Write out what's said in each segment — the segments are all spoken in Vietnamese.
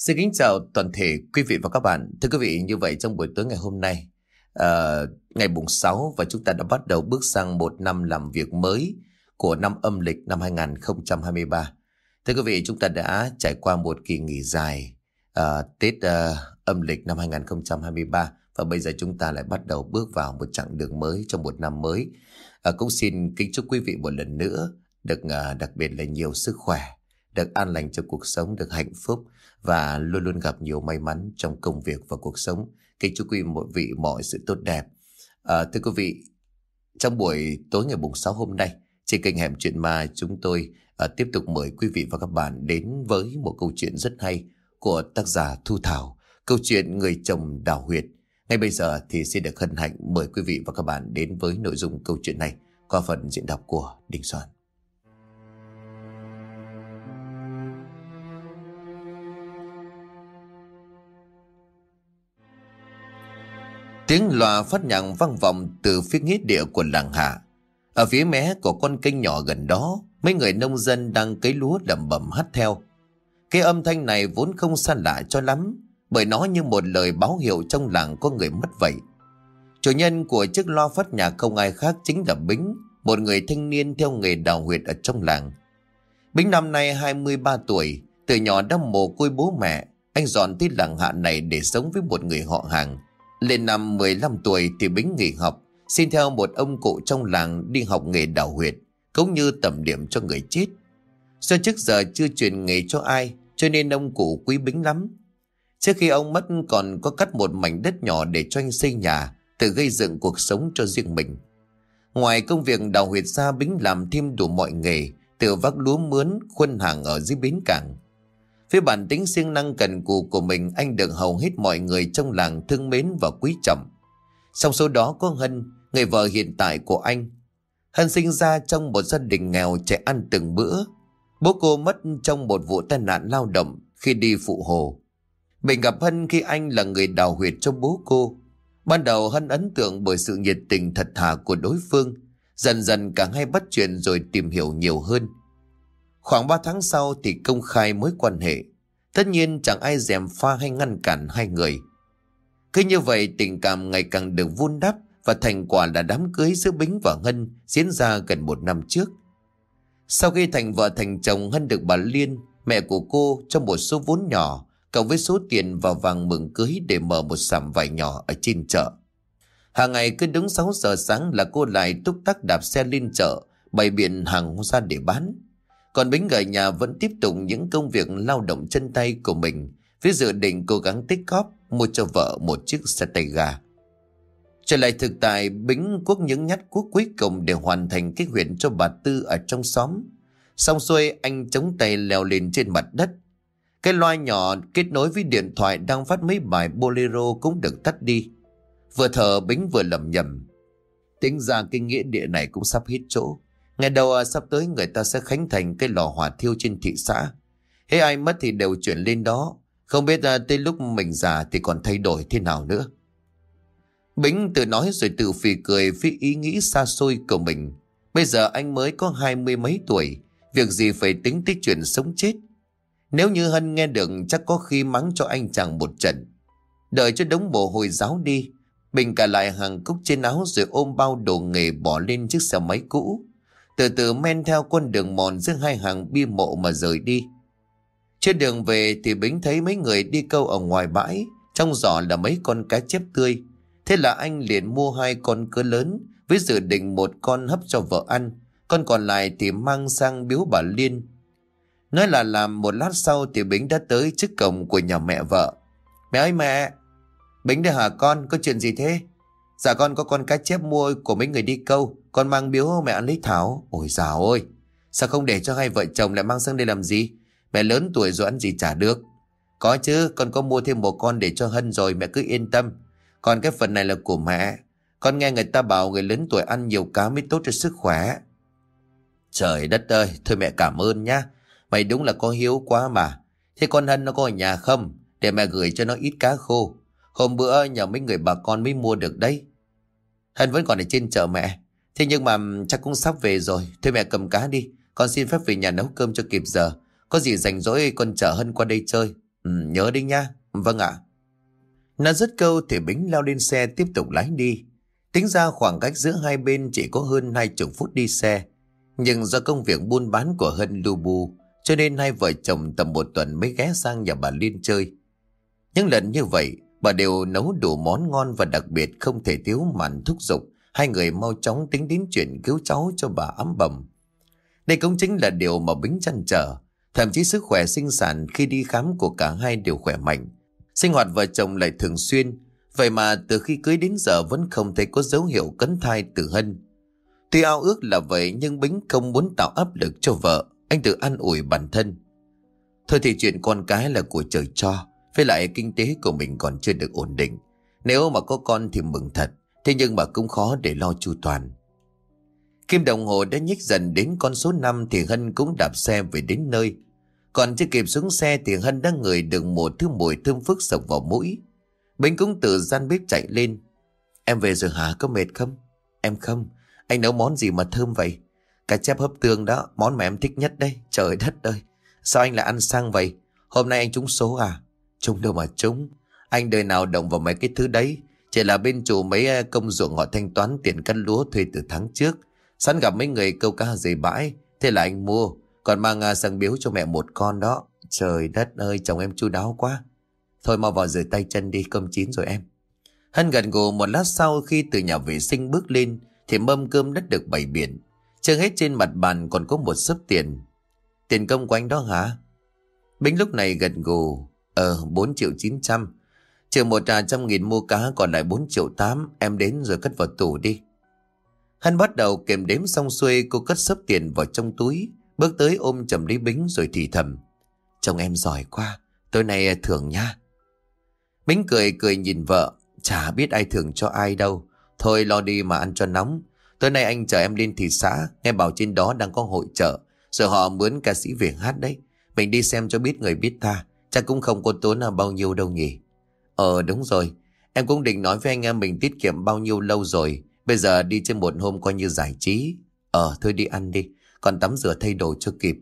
Xin kính chào toàn thể quý vị và các bạn. Thưa quý vị, như vậy trong buổi tối ngày hôm nay, ngày mùng 6 và chúng ta đã bắt đầu bước sang một năm làm việc mới của năm âm lịch năm 2023. Thưa quý vị, chúng ta đã trải qua một kỳ nghỉ dài Tết âm lịch năm 2023 và bây giờ chúng ta lại bắt đầu bước vào một chặng đường mới trong một năm mới. Cũng xin kính chúc quý vị một lần nữa được đặc biệt là nhiều sức khỏe, được an lành trong cuộc sống, được hạnh phúc và luôn luôn gặp nhiều may mắn trong công việc và cuộc sống. Kính chúc quý vị mọi sự tốt đẹp. Thưa quý vị, trong buổi tối ngày mùng 6 hôm nay, trên kênh Hẻm Chuyện Ma chúng tôi tiếp tục mời quý vị và các bạn đến với một câu chuyện rất hay của tác giả Thu Thảo, câu chuyện Người chồng đào huyệt. Ngay bây giờ thì xin được hân hạnh mời quý vị và các bạn đến với nội dung câu chuyện này qua phần diễn đọc của Đình Soạn. Tiếng loa phát nhạc vang vọng từ phía nghĩa địa của làng Hạ. Ở phía mé của con kênh nhỏ gần đó, mấy người nông dân đang cấy lúa lẩm bẩm hát theo. Cái âm thanh này vốn không xa lạ cho lắm, bởi nó như một lời báo hiệu trong làng có người mất vậy. Chủ nhân của chiếc loa phát nhạc không ai khác chính là Bính, một người thanh niên theo nghề đào huyệt ở trong làng. Bính năm nay 23 tuổi, từ nhỏ đã mồ côi bố mẹ. Anh dọn tới làng Hạ này để sống với một người họ hàng. Lên năm 15 tuổi thì Bính nghỉ học, xin theo một ông cụ trong làng đi học nghề đào huyệt, cũng như tẩm điểm cho người chết. Do trước giờ chưa truyền nghề cho ai, cho nên ông cụ quý Bính lắm. Trước khi ông mất còn có cắt một mảnh đất nhỏ để cho anh xây nhà, tự gây dựng cuộc sống cho riêng mình. Ngoài công việc đào huyệt ra, Bính làm thêm đủ mọi nghề, từ vác lúa mướn, khuân hàng ở dưới bến cảng. Với bản tính siêng năng cần cù của mình, anh được hầu hết mọi người trong làng thương mến và quý trọng. Trong số đó có Hân, người vợ hiện tại của anh. Hân sinh ra trong một gia đình nghèo, chạy ăn từng bữa. Bố cô mất trong một vụ tai nạn lao động khi đi phụ hồ. Mình gặp Hân khi anh là người đào huyệt cho bố cô. Ban đầu Hân ấn tượng bởi sự nhiệt tình thật thà của đối phương. Dần dần cả hai bắt chuyện rồi tìm hiểu nhiều hơn. Khoảng 3 tháng sau thì công khai mối quan hệ. Tất nhiên chẳng ai gièm pha hay ngăn cản hai người. Cứ như vậy tình cảm ngày càng được vun đắp, và thành quả là đám cưới giữa Bính và Hân diễn ra gần 1 năm trước. Sau khi thành vợ thành chồng, Hân được bà Liên, mẹ của cô, cho một số vốn nhỏ cộng với số tiền và vàng mừng cưới để mở một sạp vải nhỏ ở trên chợ. Hàng ngày cứ đúng 6 giờ sáng là cô lại túc tắc đạp xe lên chợ, bày biện hàng ra để bán. Còn Bính ở nhà vẫn tiếp tục những công việc lao động chân tay của mình, với dự định cố gắng tích góp mua cho vợ một chiếc xe tay ga. Trở lại thực tại, Bính cuốc những nhát cuốc cuối cùng để hoàn thành kế hoạch cho bà Tư ở trong xóm. Xong xuôi, anh chống tay leo lên trên mặt đất. Cái loa nhỏ kết nối với điện thoại đang phát mấy bài bolero cũng được tắt đi. Vừa thở, Bính vừa lẩm nhẩm: tính ra cái nghĩa địa này cũng sắp hết chỗ. Ngày đầu sắp tới người ta sẽ khánh thành cái lò hỏa thiêu trên thị xã. Thế ai mất thì đều chuyển lên đó. Không biết tới lúc mình già thì còn thay đổi thế nào nữa. Bính tự nói rồi tự phì cười với ý nghĩ xa xôi của mình. Bây giờ anh mới có 20 mấy tuổi, việc gì phải tính tới chuyện sống chết. Nếu như Hân nghe được chắc có khi mắng cho anh chàng một trận. Đợi cho đống mồ hôi ráo đi, Bình cả lại hàng cúc trên áo rồi ôm bao đồ nghề bỏ lên chiếc xe máy cũ, từ từ men theo con đường mòn giữa hai hàng bia mộ mà rời đi. Trên đường về thì Bính thấy mấy người đi câu ở ngoài bãi, trong giỏ là mấy con cá chép tươi. Thế là anh liền mua 2 con cỡ lớn, với dự định một con hấp cho vợ ăn, con còn lại thì mang sang biếu bà Liên. Nói là làm một lát sau thì Bính đã tới trước cổng của nhà mẹ vợ. Mẹ ơi mẹ! Bính đây hả con, có chuyện gì thế? Dạ con có con cá chép mua của mấy người đi câu, con mang biếu mẹ ăn lấy thảo. Ôi dào ôi, sao không để cho hai vợ chồng lại mang sang đây làm gì? Mẹ lớn tuổi rồi ăn gì chả được. Có chứ, con có mua thêm một con để cho Hân rồi, mẹ cứ yên tâm. Còn cái phần này là của mẹ. Con nghe người ta bảo người lớn tuổi ăn nhiều cá mới tốt cho sức khỏe. Trời đất ơi, thôi mẹ cảm ơn nhá. Mày đúng là có hiếu quá mà. Thế con Hân nó có ở nhà không? Để mẹ gửi cho nó ít cá khô. Hôm bữa nhờ mấy người bà con mới mua được đấy. Hân vẫn còn ở trên chợ mẹ. Thế nhưng mà chắc cũng sắp về rồi. Thôi mẹ cầm cá đi. Con xin phép về nhà nấu cơm cho kịp giờ. Có gì rảnh rỗi con chở Hân qua đây chơi. Nhớ đi nha. Vâng ạ. Nó dứt câu thì Bính leo lên xe tiếp tục lái đi. Tính ra khoảng cách giữa hai bên chỉ có hơn 20 phút đi xe. Nhưng do công việc buôn bán của Hân lu bu, cho nên hai vợ chồng tầm một tuần mới ghé sang nhà bà Liên chơi. Những lần như vậy, bà đều nấu đủ món ngon và đặc biệt không thể thiếu màn thúc giục hai người mau chóng tính đến chuyện cứu cháu cho bà ấm bầm. Đây cũng chính là điều mà Bính trăn trở. Thậm chí sức khỏe sinh sản khi đi khám của cả hai đều khỏe mạnh. Sinh hoạt vợ chồng lại thường xuyên. Vậy mà từ khi cưới đến giờ vẫn không thấy có dấu hiệu cấn thai từ Hân. Tuy ao ước là vậy nhưng Bính không muốn tạo áp lực cho vợ. Anh tự an ủi bản thân. Thôi thì chuyện con cái là của trời cho. Với lại kinh tế của mình còn chưa được ổn định. Nếu mà có con thì mừng thật. Thế nhưng mà cũng khó để lo chu toàn. Kim đồng hồ đã nhích dần đến con số 5 thì Hân cũng đạp xe về đến nơi. Còn chưa kịp xuống xe thì Hân đã ngửi được một thứ mùi thơm phức sộc vào mũi. Bính cũng từ gian bếp chạy lên. Em về rồi hả, có mệt không? Em không. Anh nấu món gì mà thơm vậy? Cá chép hấp tương đó, món mà em thích nhất đây. Trời đất ơi, sao anh lại ăn sang vậy? Hôm nay anh trúng số à? Trúng đâu mà trúng. Anh đời nào động vào mấy cái thứ đấy. Chỉ là bên chủ mấy công ruộng họ thanh toán tiền cân lúa thuê từ tháng trước. Sẵn gặp mấy người câu cá dày bãi. Thế là anh mua. Còn mang sang biếu cho mẹ một con đó. Trời đất ơi, chồng em chu đáo quá. Thôi mau vào rửa tay chân đi, cơm chín rồi em. Hân gật gù. Một lát sau khi từ nhà vệ sinh bước lên thì mâm cơm đã được bày biện. Chưa hết trên mặt bàn còn có một xấp tiền. Tiền công của anh đó hả? Bính lúc này gật gù. 4.900.000. Trừ 100.000 mua cá còn lại 4.800.000. Em đến rồi cất vào tủ đi. Hân bắt đầu kiểm đếm xong xuôi, cô cất xấp tiền vào trong túi, bước tới ôm chầm lấy Bính rồi thì thầm. Chồng em giỏi quá, tối nay thưởng nha. Bính cười cười nhìn vợ. Chả biết ai thưởng cho ai đâu. Thôi lo đi mà ăn cho nóng. Tối nay anh chở em lên thị xã. Nghe bảo trên đó đang có hội chợ. Rồi họ mướn ca sĩ về hát đấy. Mình đi xem cho biết người biết ta. Chắc cũng không có tốn bao nhiêu đâu nhỉ. Đúng rồi. Em cũng định nói với anh em mình tiết kiệm bao nhiêu lâu rồi. Bây giờ đi trên một hôm coi như giải trí. Thôi đi ăn đi. Còn tắm rửa thay đồ cho kịp.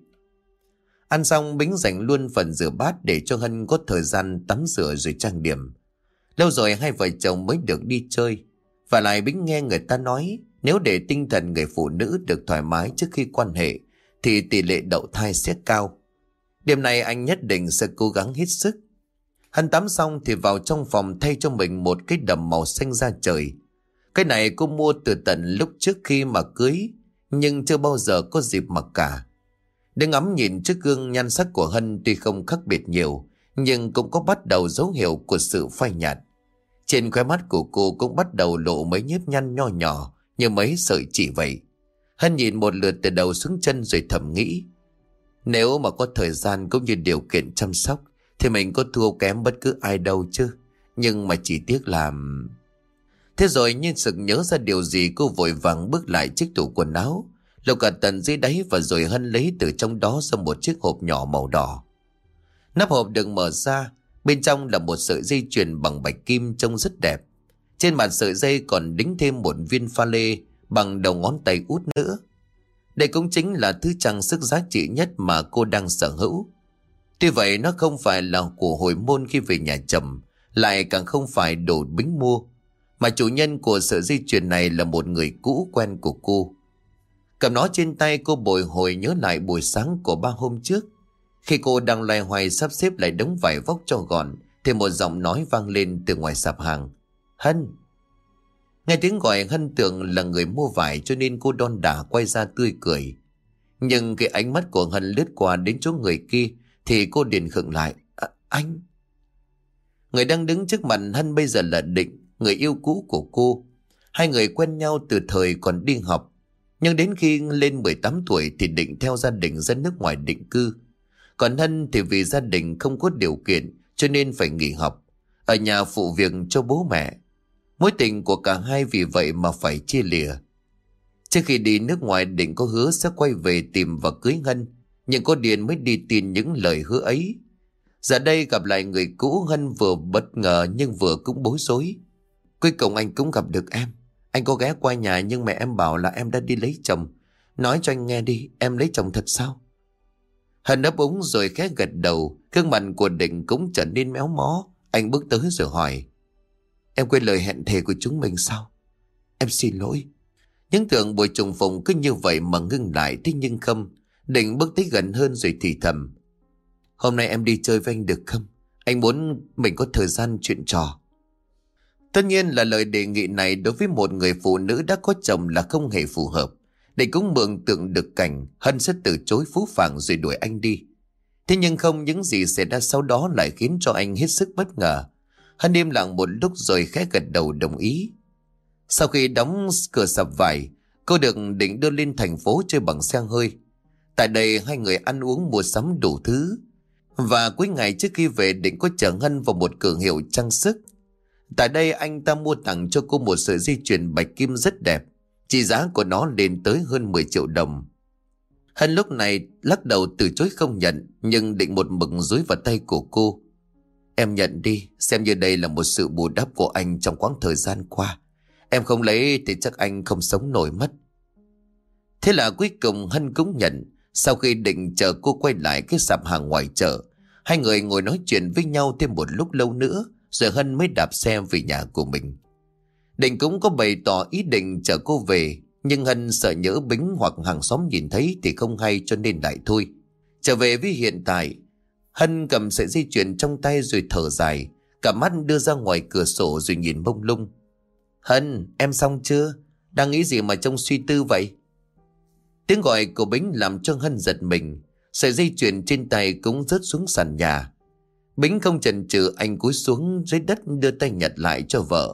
Ăn xong Bính dành luôn phần rửa bát để cho Hân có thời gian tắm rửa rồi trang điểm. Lâu rồi hai vợ chồng mới được đi chơi. Và lại Bính nghe người ta nói nếu để tinh thần người phụ nữ được thoải mái trước khi quan hệ thì tỷ lệ đậu thai sẽ cao. Đêm nay anh nhất định sẽ cố gắng hết sức. Hân tắm xong thì vào trong phòng thay cho mình một cái đầm màu xanh da trời. Cái này cô mua từ tận lúc trước khi mà cưới, nhưng chưa bao giờ có dịp mặc cả. Đứng ngắm nhìn trước gương nhan sắc của Hân tuy không khác biệt nhiều, nhưng cũng có bắt đầu dấu hiệu của sự phai nhạt. Trên khóe mắt của cô cũng bắt đầu lộ mấy nếp nhăn nho nhỏ như mấy sợi chỉ vậy. Hân nhìn một lượt từ đầu xuống chân rồi thầm nghĩ. Nếu mà có thời gian cũng như điều kiện chăm sóc thì mình có thua kém bất cứ ai đâu chứ. Nhưng mà chỉ tiếc là... Thế rồi như sực nhớ ra điều gì, cô vội vàng bước lại chiếc tủ quần áo, lục cả tận dưới đáy và rồi Hân lấy từ trong đó ra một chiếc hộp nhỏ màu đỏ. Nắp hộp được mở ra, bên trong là một sợi dây chuyền bằng bạch kim trông rất đẹp. Trên mặt sợi dây còn đính thêm một viên pha lê bằng đầu ngón tay út nữa. Đây cũng chính là thứ trang sức giá trị nhất mà cô đang sở hữu. Tuy vậy nó không phải là của hồi môn khi về nhà chồng, lại càng không phải đồ Bính mua, mà chủ nhân của sợi dây chuyền này là một người cũ quen của cô. Cầm nó trên tay, cô bồi hồi nhớ lại buổi sáng của 3 hôm trước. Khi cô đang loay hoay sắp xếp lại đống vải vóc cho gọn thì một giọng nói vang lên từ ngoài sạp hàng. Hân. Nghe tiếng gọi Hân tưởng là người mua vải cho nên cô đon đả quay ra tươi cười. Nhưng cái ánh mắt của Hân lướt qua đến chỗ người kia thì cô liền khựng lại. Anh. Người đang đứng trước mặt Hân bây giờ là Định, người yêu cũ của cô. Hai người quen nhau từ thời còn đi học. Nhưng đến khi lên 18 tuổi thì Định theo gia đình ra nước ngoài định cư. Còn Hân thì vì gia đình không có điều kiện cho nên phải nghỉ học, ở nhà phụ việc cho bố mẹ. Mối tình của cả hai vì vậy mà phải chia lìa. Trước khi đi nước ngoài, Định có hứa sẽ quay về tìm và cưới Hân, nhưng có điên mới đi tin những lời hứa ấy. Giờ đây gặp lại người cũ, Hân vừa bất ngờ nhưng vừa cũng bối rối. Cuối cùng anh cũng gặp được em. Anh có ghé qua nhà nhưng mẹ em bảo là em đã đi lấy chồng. Nói cho anh nghe đi, em lấy chồng thật sao? Hân ấp úng rồi khẽ gật đầu. Gương mặt của Định cũng trở nên méo mó. Anh bước tới rồi hỏi: Em quên lời hẹn thề của chúng mình sao? Em xin lỗi. Những tưởng buổi trùng phùng cứ như vậy mà ngưng lại, thế nhưng không. Định bước tới gần hơn rồi thì thầm: Hôm nay em đi chơi với anh được không? Anh muốn mình có thời gian chuyện trò. Tất nhiên là lời đề nghị này đối với một người phụ nữ đã có chồng là không hề phù hợp. Định cũng mường tượng được cảnh Hân sẽ từ chối phũ phàng rồi đuổi anh đi. Thế nhưng không, những gì xảy ra sau đó lại khiến cho anh hết sức bất ngờ. Hân im lặng một lúc rồi khẽ gật đầu đồng ý. Sau khi đóng cửa sập vải, cô được Định đưa lên thành phố chơi bằng xe hơi. Tại đây hai người ăn uống mua sắm đủ thứ. Và cuối ngày trước khi về, Định có chở Hân vào một cửa hiệu trang sức. Tại đây anh ta mua tặng cho cô một sợi dây chuyền bạch kim rất đẹp. Trị giá của nó lên tới hơn 10 triệu đồng. Hân lúc này lắc đầu từ chối không nhận, nhưng Định một mực dúi vào tay của cô. Em nhận đi, xem như đây là một sự bù đắp của anh trong quãng thời gian qua. Em không lấy thì chắc anh không sống nổi mất. Thế là cuối cùng Hân cũng nhận. Sau khi Định chờ cô quay lại cái sạp hàng ngoài chợ, hai người ngồi nói chuyện với nhau thêm một lúc lâu nữa, rồi Hân mới đạp xe về nhà của mình. Định cũng có bày tỏ ý định chở cô về, nhưng Hân sợ nhỡ Bính hoặc hàng xóm nhìn thấy thì không hay, cho nên lại thôi. Trở về với hiện tại, Hân cầm sợi dây chuyền trong tay rồi thở dài, cả mắt đưa ra ngoài cửa sổ rồi nhìn mông lung. Hân, em xong chưa? Đang nghĩ gì mà trông suy tư vậy? Tiếng gọi của Bính làm cho Hân giật mình. Sợi dây chuyền trên tay cũng rớt xuống sàn nhà. Bính không chần chừ, anh cúi xuống dưới đất đưa tay nhặt lại cho vợ.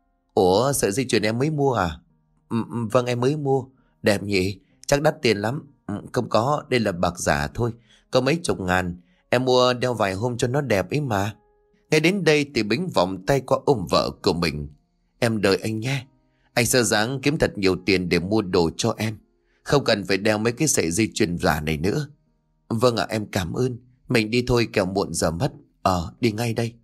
Ủa, sợi dây chuyền em mới mua à? Vâng, em mới mua. Đẹp nhỉ? Chắc đắt tiền lắm. Không có, đây là bạc giả thôi, có mấy chục ngàn. Em mua đeo vài hôm cho nó đẹp ấy mà. Ngay đến đây thì Bính vòng tay qua ôm vợ của mình. Em đợi anh nhé. Anh sơ dáng kiếm thật nhiều tiền để mua đồ cho em. Không cần phải đeo mấy cái sợi dây chuyền giả này nữa. Vâng ạ, em cảm ơn. Mình đi thôi kẻo muộn giờ mất. Đi ngay đây.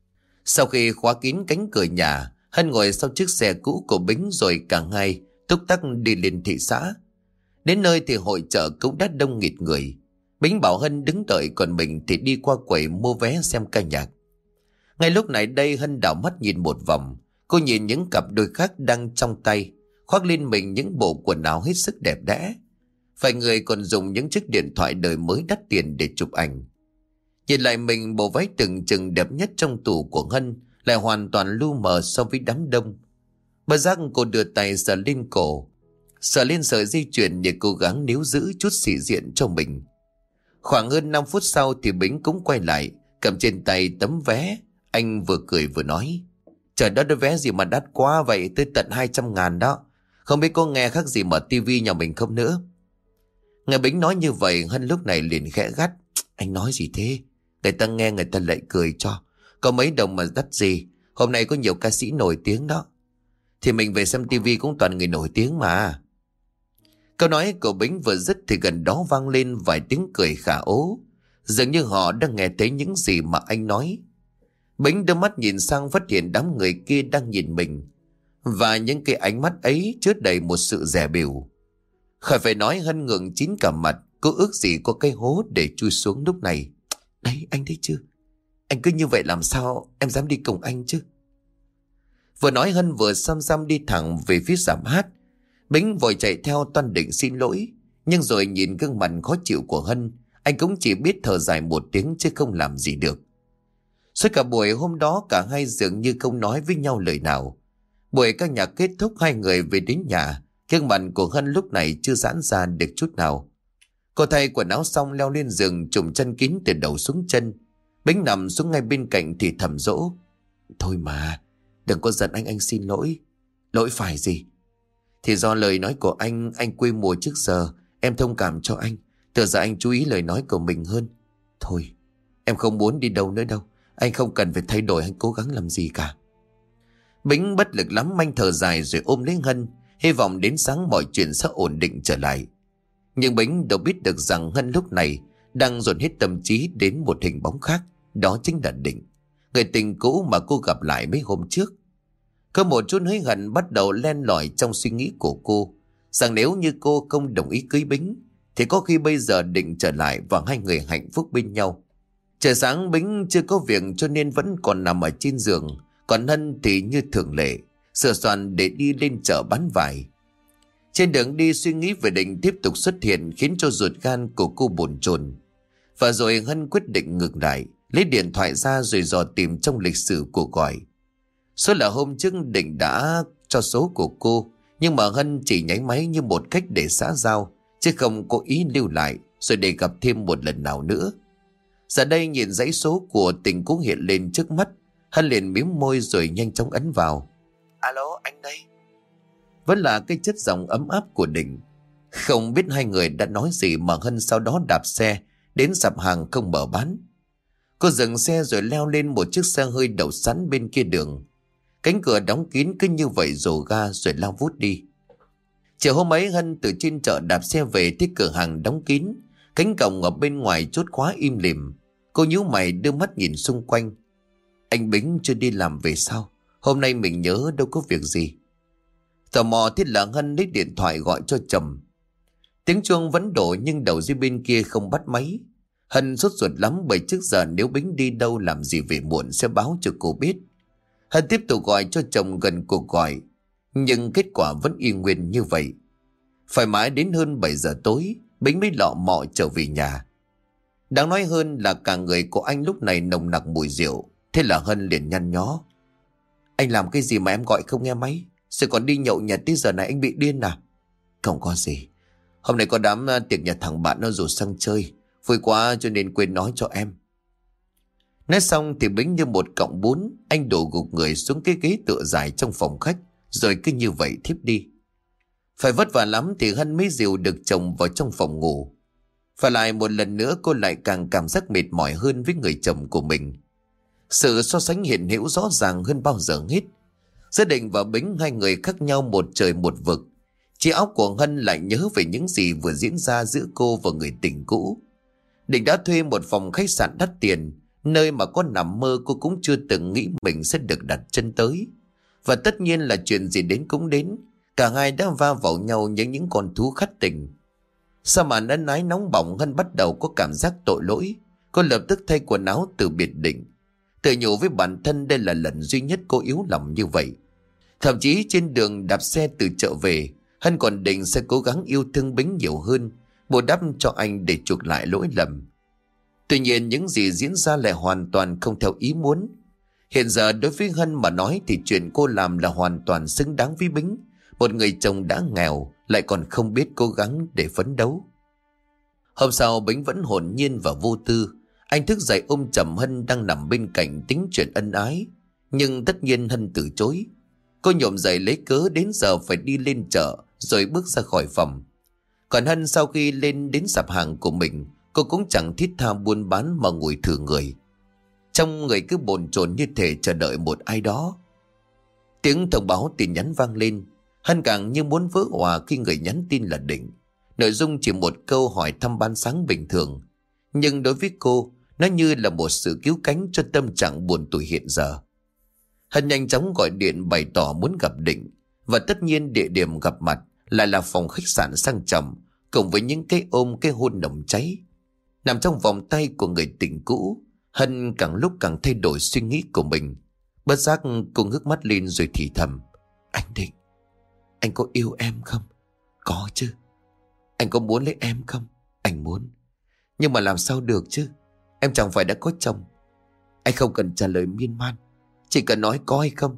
Sau khi khóa kín cánh cửa nhà, Hân ngồi sau chiếc xe cũ của Bính rồi cả hai túc tắc đi lên thị xã. Đến nơi thì hội chợ cũng đã đông nghịt người. Bính bảo Hân đứng đợi, còn mình thì đi qua quầy mua vé xem ca nhạc. Ngay lúc này đây Hân đảo mắt nhìn một vòng. Cô nhìn những cặp đôi khác đang trong tay khoác lên mình những bộ quần áo hết sức đẹp đẽ. Vài người còn dùng những chiếc điện thoại đời mới đắt tiền để chụp ảnh. Nhìn lại mình, bộ váy tưởng chừng đẹp nhất trong tủ của Hân lại hoàn toàn lu mờ so với đám đông. Bất giác cô đưa tay sờ lên cổ, sờ lên sợi dây chuyền để cố gắng níu giữ chút sĩ diện cho mình. Khoảng hơn 5 phút sau thì Bính cũng quay lại, cầm trên tay tấm vé. Anh vừa cười vừa nói: Trời đất ơi, vé gì mà đắt quá vậy, tới tận 200 ngàn đó. Không biết có nghe khác gì mà tivi nhà mình không nữa. Nghe Bính nói như vậy, Hân lúc này liền khẽ gắt: Anh nói gì thế? Người ta nghe người ta lại cười cho. Có mấy đồng mà đắt gì. Hôm nay có nhiều ca sĩ nổi tiếng đó. Thì mình về xem tivi cũng toàn người nổi tiếng mà. Câu nói của Bính vừa dứt thì gần đó vang lên vài tiếng cười khả ố. Dường như họ đang nghe thấy những gì mà anh nói. Bính đưa mắt nhìn sang, phát hiện đám người kia đang nhìn mình. Và những cái ánh mắt ấy chứa đầy một sự dè bỉu. Khỏi phải nói, Hân ngượng chín cả mặt. Cô ước gì có cái hố để chui xuống lúc này. Đấy, anh thấy chưa? Anh cứ như vậy làm sao em dám đi cùng anh chứ? Vừa nói Hân vừa xăm xăm đi thẳng về phía giảm hát. Bính vội chạy theo toan định xin lỗi. Nhưng rồi nhìn gương mặt khó chịu của Hân, anh cũng chỉ biết thở dài một tiếng chứ không làm gì được. Suốt cả buổi hôm đó cả hai dường như không nói với nhau lời nào. Buổi ca nhạc kết thúc, hai người về đến nhà. Gương mặt của Hân lúc này chưa giãn ra được chút nào. Cô thay quần áo xong leo lên giường, trùm chân kín từ đầu xuống chân. Bính nằm xuống ngay bên cạnh thì thầm dỗ: Thôi mà, đừng có giận anh xin lỗi. Lỗi phải gì? Thì do lời nói của anh quê mùa trước giờ. Em thông cảm cho anh. Từ giờ anh chú ý lời nói của mình hơn. Thôi, em không muốn đi đâu nữa đâu. Anh không cần phải thay đổi hay cố gắng làm gì cả. Bính bất lực lắm, anh thở dài rồi ôm lấy Hân, hy vọng đến sáng mọi chuyện sẽ ổn định trở lại. Nhưng Bính đâu biết được rằng Hân lúc này đang dồn hết tâm trí đến một hình bóng khác. Đó chính là Định, người tình cũ mà cô gặp lại mấy hôm trước. Có một chút hối hận bắt đầu len lỏi trong suy nghĩ của cô, rằng nếu như cô không đồng ý cưới Bính thì có khi bây giờ Định trở lại và hai người hạnh phúc bên nhau. Trời sáng Bính chưa có việc cho nên vẫn còn nằm ở trên giường, còn Hân thì như thường lệ sửa soạn để đi lên chợ bán vải. Trên đường đi suy nghĩ về Định tiếp tục xuất hiện khiến cho ruột gan của cô bồn chồn. Và rồi Hân quyết định ngừng lại, lấy điện thoại ra rồi dò tìm trong lịch sử cuộc gọi. Số là hôm trước Định đã cho số của cô, nhưng mà Hân chỉ nháy máy như một cách để xã giao, chứ không có ý lưu lại rồi để gặp thêm một lần nào nữa. Giờ đây nhìn dãy số của Tình cũng hiện lên trước mắt, Hân liền mím môi rồi nhanh chóng ấn vào. Alo, anh đây. Vẫn là cái chất giọng ấm áp của Định. Không biết hai người đã nói gì mà Hân sau đó đạp xe đến sạp hàng không mở bán. Cô dừng xe rồi leo lên một chiếc xe hơi đậu sẵn bên kia đường. Cánh cửa đóng kín cứ như vậy rồ ga rồi lao vút đi. Chiều hôm ấy Hân từ trên chợ đạp xe về thấy cửa hàng đóng kín, cánh cổng ở bên ngoài chốt khóa im lìm. Cô nhíu mày đưa mắt nhìn xung quanh. Anh Bính chưa đi làm về sao? Hôm nay mình nhớ đâu có việc gì. Tò mò thế là Hân lấy điện thoại gọi cho chồng. Tiếng chuông vẫn đổ nhưng đầu dây bên kia không bắt máy. Hân sốt ruột lắm bởi trước giờ nếu Bính đi đâu làm gì về muộn sẽ báo cho cô biết. Hân tiếp tục gọi cho chồng gần cuộc gọi, nhưng kết quả vẫn y nguyên như vậy. Phải mãi đến hơn 7 giờ tối Bính mới lọ mọ trở về nhà. Đáng nói hơn là cả người của anh lúc này nồng nặc mùi rượu. Thế là Hân liền nhăn nhó. Anh làm cái gì mà em gọi không nghe máy? Rồi còn đi nhậu nhẹt tới giờ này anh bị điên à? Không có gì. Hôm nay có đám tiệc nhà thằng bạn nó rủ sang chơi. Vui quá cho nên quên nói cho em. Nói xong thì Bính như một cọng bún, anh đổ gục người xuống cái ghế tựa dài trong phòng khách, rồi cứ như vậy thiếp đi. Phải vất vả lắm thì Hân mới dìu được chồng vào trong phòng ngủ. Và lại một lần nữa cô lại càng cảm giác mệt mỏi hơn với người chồng của mình. Sự so sánh hiện hữu rõ ràng hơn bao giờ hết. Gia Định và Bính hai người khác nhau một trời một vực. Chiếc óc của Hân lại nhớ về những gì vừa diễn ra giữa cô và người tình cũ. Định đã thuê một phòng khách sạn đắt tiền, nơi mà có nằm mơ cô cũng chưa từng nghĩ mình sẽ được đặt chân tới. Và tất nhiên là chuyện gì đến cũng đến, cả hai đã va vào nhau như những con thú khát tình. Sau màn ân ái nóng bỏng, Hân bắt đầu có cảm giác tội lỗi. Cô lập tức thay quần áo từ biệt Định, tự nhủ với bản thân đây là lần duy nhất cô yếu lòng như vậy. Thậm chí trên đường đạp xe từ chợ về, Hân còn định sẽ cố gắng yêu thương Bính nhiều hơn, bù đắp cho anh để chuộc lại lỗi lầm. Tuy nhiên những gì diễn ra lại hoàn toàn không theo ý muốn. Hiện giờ đối với Hân mà nói thì chuyện cô làm là hoàn toàn xứng đáng với Bính, một người chồng đã nghèo lại còn không biết cố gắng để phấn đấu. Hôm sau Bính vẫn hồn nhiên và vô tư. Anh thức dậy ôm chầm Hân đang nằm bên cạnh tính chuyện ân ái. Nhưng tất nhiên Hân từ chối. Cô nhổm dậy lấy cớ đến giờ phải đi lên chợ rồi bước ra khỏi phòng. Còn Hân sau khi lên đến sạp hàng của mình, cô cũng chẳng thiết tha buôn bán mà ngồi thử người. Trong người cứ bồn chồn như thể chờ đợi một ai đó. Tiếng thông báo tin nhắn vang lên. Hân càng như muốn vỡ òa khi người nhắn tin là Định. Nội dung chỉ một câu hỏi thăm ban sáng bình thường, nhưng đối với cô, nó như là một sự cứu cánh cho tâm trạng buồn tủi hiện giờ. Hân nhanh chóng gọi điện bày tỏ muốn gặp Định, và tất nhiên địa điểm gặp mặt lại là phòng khách sạn sang trọng, cùng với những cái ôm cái hôn nồng cháy. Nằm trong vòng tay của người tình cũ, Hân càng lúc càng thay đổi suy nghĩ của mình. Bất giác cô ngước mắt lên rồi thì thầm. Anh Định, anh có yêu em không? Có chứ. Anh có muốn lấy em không? Anh muốn. Nhưng mà làm sao được chứ? Em chẳng phải đã có chồng. Anh không cần trả lời miên man, chỉ cần nói có hay không.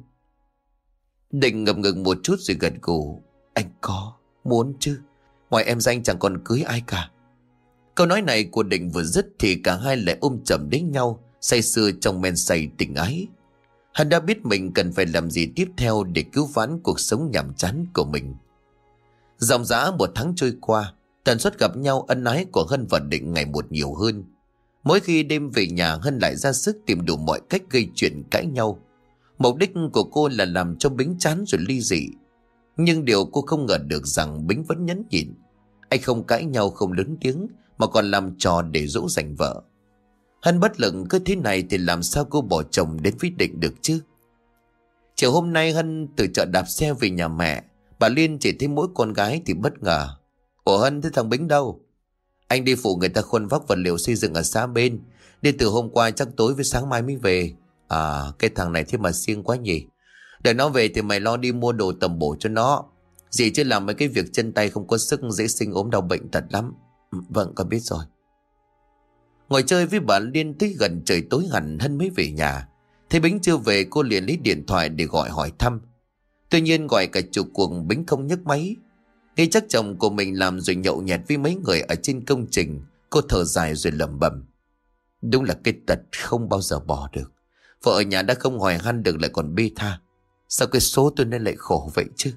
Định ngập ngừng một chút rồi gật gù. Anh có, muốn chứ. Ngoài em ra anh chẳng còn cưới ai cả. Câu nói này của Định vừa dứt thì cả hai lại ôm chầm đến nhau, say sưa trong men say tình ái. Hắn đã biết mình cần phải làm gì tiếp theo để cứu vãn cuộc sống nhàm chán của mình. Dòng dã một tháng trôi qua, tần suất gặp nhau ân ái của Hân và Định ngày một nhiều hơn. Mỗi khi đêm về nhà, Hân lại ra sức tìm đủ mọi cách gây chuyện cãi nhau. Mục đích của cô là làm cho Bính chán rồi ly dị. Nhưng điều cô không ngờ được rằng Bính vẫn nhẫn nhịn. Anh không cãi nhau, không lớn tiếng, mà còn làm trò để dỗ dành vợ. Hân bất lực cứ thế này thì làm sao cô bỏ chồng đến với Định được chứ. Chiều hôm nay Hân từ chợ đạp xe về nhà mẹ. Bà Liên chỉ thấy mỗi con gái thì bất ngờ. Ủa Hân, thế thằng Bính đâu? Anh đi phụ người ta khuân vác vật liệu xây dựng ở xã bên. Đi từ hôm qua chắc tối với sáng mai mới về. À, cái thằng này thế mà siêng quá nhỉ. Đợi nó về thì mày lo đi mua đồ tầm bổ cho nó. Gì chứ làm mấy cái việc chân tay không có sức, dễ sinh ốm đau bệnh tật lắm. Vâng, con biết rồi. Ngồi chơi với bà Liên tới gần trời tối hẳn, Hân mới về nhà. Thấy Bính chưa về, cô liền lấy điện thoại để gọi hỏi thăm. Tuy nhiên gọi cả chục cuộc Bính không nhấc máy. Nghĩ chắc chồng của mình làm rồi nhậu nhẹt với mấy người ở trên công trình, cô thở dài rồi lẩm bẩm. Đúng là cái tật không bao giờ bỏ được. Vợ ở nhà đã không hỏi han được lại còn bê tha. Sao cái số tôi nên lại khổ vậy chứ?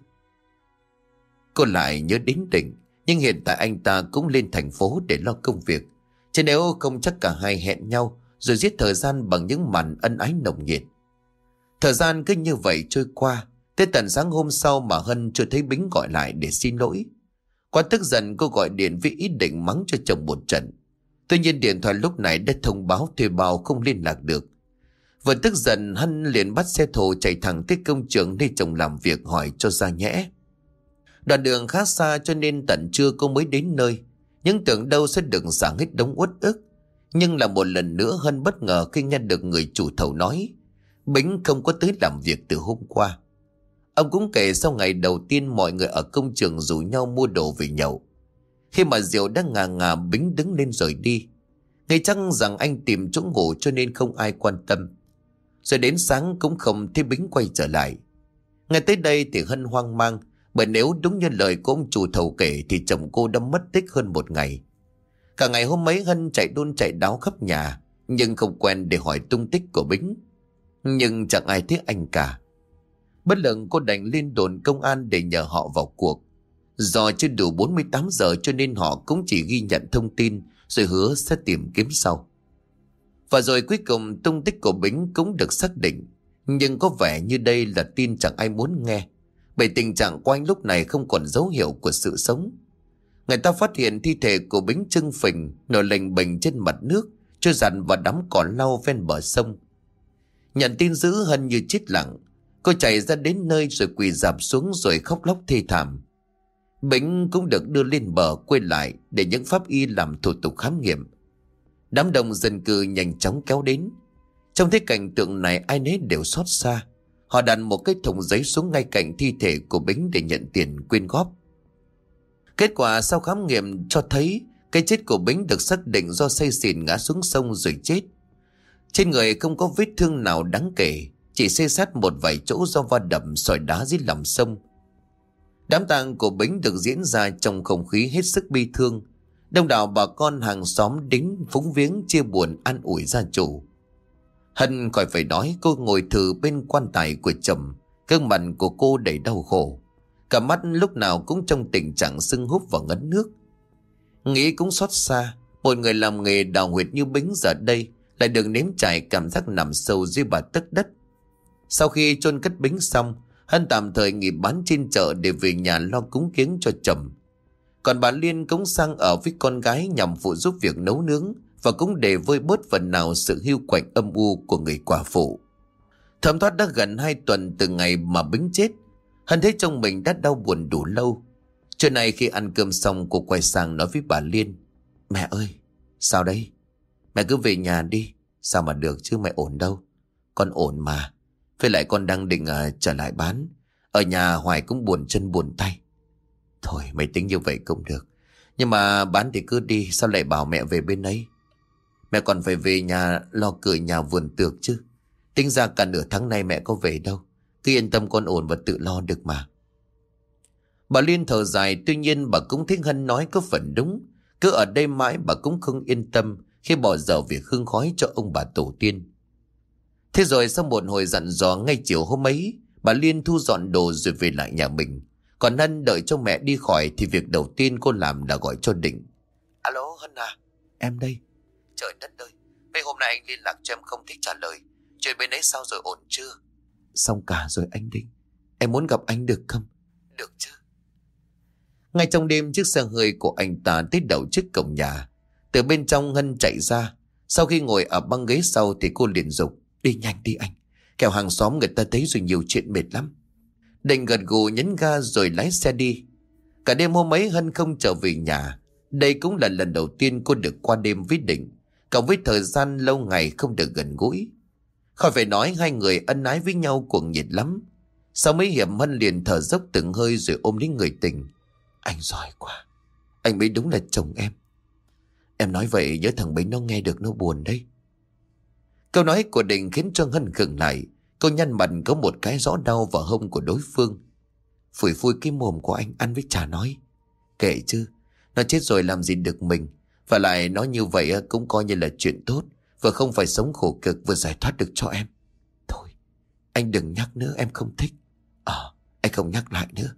Cô lại nhớ đến Định. Nhưng hiện tại anh ta cũng lên thành phố để lo công việc. Chứ nếu không chắc cả hai hẹn nhau rồi giết thời gian bằng những màn ân ái nồng nhiệt. Thời gian cứ như vậy trôi qua. Tới tận sáng hôm sau mà Hân chưa thấy Bính gọi lại để xin lỗi. Quá tức giận, cô gọi điện với ý định mắng cho chồng một trận. Tuy nhiên điện thoại lúc này đã thông báo thuê bao không liên lạc được. Vừa tức giận, Hân liền bắt xe thồ chạy thẳng tới công trường nơi chồng làm việc hỏi cho ra nhẽ. Đoạn đường khá xa cho nên tận trưa cô mới đến nơi. Nhưng tưởng đâu sẽ được xả hết đống uất ức. Nhưng là một lần nữa Hân bất ngờ khi nghe được người chủ thầu nói Bính không có tới làm việc từ hôm qua. Ông cũng kể sau ngày đầu tiên mọi người ở công trường rủ nhau mua đồ về nhậu. Khi mà rượu đang ngà ngà, Bính đứng lên rời đi. Nghĩ chắc rằng anh tìm chỗ ngủ cho nên không ai quan tâm. Rồi đến sáng cũng không thấy Bính quay trở lại. Ngay tới đây thì Hân hoang mang, bởi nếu đúng như lời của ông chủ thầu kể thì chồng cô đã mất tích hơn một ngày. Cả ngày hôm ấy Hân chạy đôn chạy đáo khắp nhà, nhưng không quen để hỏi tung tích của Bính. Nhưng chẳng ai thấy anh cả. Bất lực cô đành lên đồn công an để nhờ họ vào cuộc. Do chưa đủ 48 giờ cho nên họ cũng chỉ ghi nhận thông tin rồi hứa sẽ tìm kiếm sau. Và rồi cuối cùng tung tích của Bính cũng được xác định. Nhưng có vẻ như đây là tin chẳng ai muốn nghe, bởi tình trạng của anh lúc này không còn dấu hiệu của sự sống. Người ta phát hiện thi thể của Bính trưng phình, nổi lềnh bềnh trên mặt nước, trôi dạt vào đám cỏ lau ven bờ sông. Nhận tin dữ, Hân như chết lặng. Cô chạy ra đến nơi rồi quỳ rạp xuống rồi khóc lóc thê thảm. Bính cũng được đưa lên bờ quay lại để những pháp y làm thủ tục khám nghiệm. Đám đông dân cư nhanh chóng kéo đến. Trong thấy cảnh tượng này ai nấy đều xót xa. Họ đặt một cái thùng giấy xuống ngay cạnh thi thể của Bính để nhận tiền quyên góp. Kết quả sau khám nghiệm cho thấy cái chết của Bính được xác định do say xỉn ngã xuống sông rồi chết. Trên người không có vết thương nào đáng kể, chỉ xây sát một vài chỗ do va đập sỏi đá dưới lòng sông. Đám tang của Bính được diễn ra trong không khí hết sức bi thương. Đông đảo bà con hàng xóm đến phúng viếng chia buồn an ủi gia chủ. Hân khỏi phải nói, cô ngồi thử bên quan tài của chồng. Gương mặt của cô đầy đau khổ, cả mắt lúc nào cũng trong tình trạng sưng húp và ngấn nước. Nghĩ cũng xót xa, một người làm nghề đào huyệt như Bính giờ đây lại được nếm trải cảm giác nằm sâu dưới bà tấc đất. Sau khi chôn cất Bính xong, Hân tạm thời nghỉ bán trên chợ để về nhà lo cúng kiếng cho chồng. Còn bà Liên cũng sang ở với con gái nhằm phụ giúp việc nấu nướng và cũng để vơi bớt phần nào sự hiu quạnh âm u của người quả phụ. Thấm thoát đã gần 2 tuần từ ngày mà Bính chết. Hân thấy chồng mình đã đau buồn đủ lâu. Trưa nay khi ăn cơm xong, cô quay sang nói với bà Liên: Mẹ ơi, sao đây? Mẹ cứ về nhà đi. Sao mà được chứ, mẹ ổn đâu. Con ổn mà. Với lại con đang định trở lại bán. Ở nhà hoài cũng buồn chân buồn tay. Thôi mày tính như vậy cũng được. Nhưng mà bán thì cứ đi, sao lại bảo mẹ về bên ấy? Mẹ còn phải về nhà lo cửa nhà vườn tược chứ. Tính ra cả nửa tháng nay mẹ có về đâu. Cứ yên tâm, con ổn và tự lo được mà. Bà Liên thở dài, tuy nhiên bà cũng thấy Hân nói có phần đúng. Cứ ở đây mãi bà cũng không yên tâm khi bỏ dở việc hương khói cho ông bà tổ tiên. Thế rồi sau một hồi dặn dò, ngay chiều hôm ấy bà Liên thu dọn đồ rồi về lại nhà mình. Còn Hân đợi cho mẹ đi khỏi thì việc đầu tiên cô làm là gọi cho Định. Alo Hân à, em đây. Trời đất ơi, mấy hôm nay anh liên lạc cho em không thích trả lời. Chuyện bên ấy sao rồi, ổn chưa? Xong cả rồi anh Định. Em muốn gặp anh được không? Được chứ. Ngay trong đêm, chiếc xe hơi của anh ta tới đậu trước cổng nhà. Từ bên trong Hân chạy ra. Sau khi ngồi ở băng ghế sau thì cô liền dục: Đi nhanh đi anh, kẻo hàng xóm người ta thấy rồi nhiều chuyện mệt lắm. Định gật gù nhấn ga rồi lái xe đi. Cả đêm hôm ấy Hân không trở về nhà. Đây cũng là lần đầu tiên cô được qua đêm với Định, cộng với thời gian lâu ngày không được gần gũi. Khỏi phải nói hai người ân ái với nhau cuồng nhiệt lắm. Sau mấy hiệp Hân liền thở dốc từng hơi rồi ôm lấy người tình. Anh giỏi quá, anh mới đúng là chồng em. Em nói vậy nhớ thằng Bính nó nghe được nó buồn đấy. Câu nói của Định khiến cho Hân khựng lại. Cô nhăn mặt có một cái rõ đau vào hông của đối phương. Phủi phui cái mồm của anh ăn với chả nói. Kệ chứ, nó chết rồi làm gì được mình. Và lại nói như vậy cũng coi như là chuyện tốt, vừa không phải sống khổ cực vừa giải thoát được cho em. Thôi, anh đừng nhắc nữa, em không thích. Anh không nhắc lại nữa.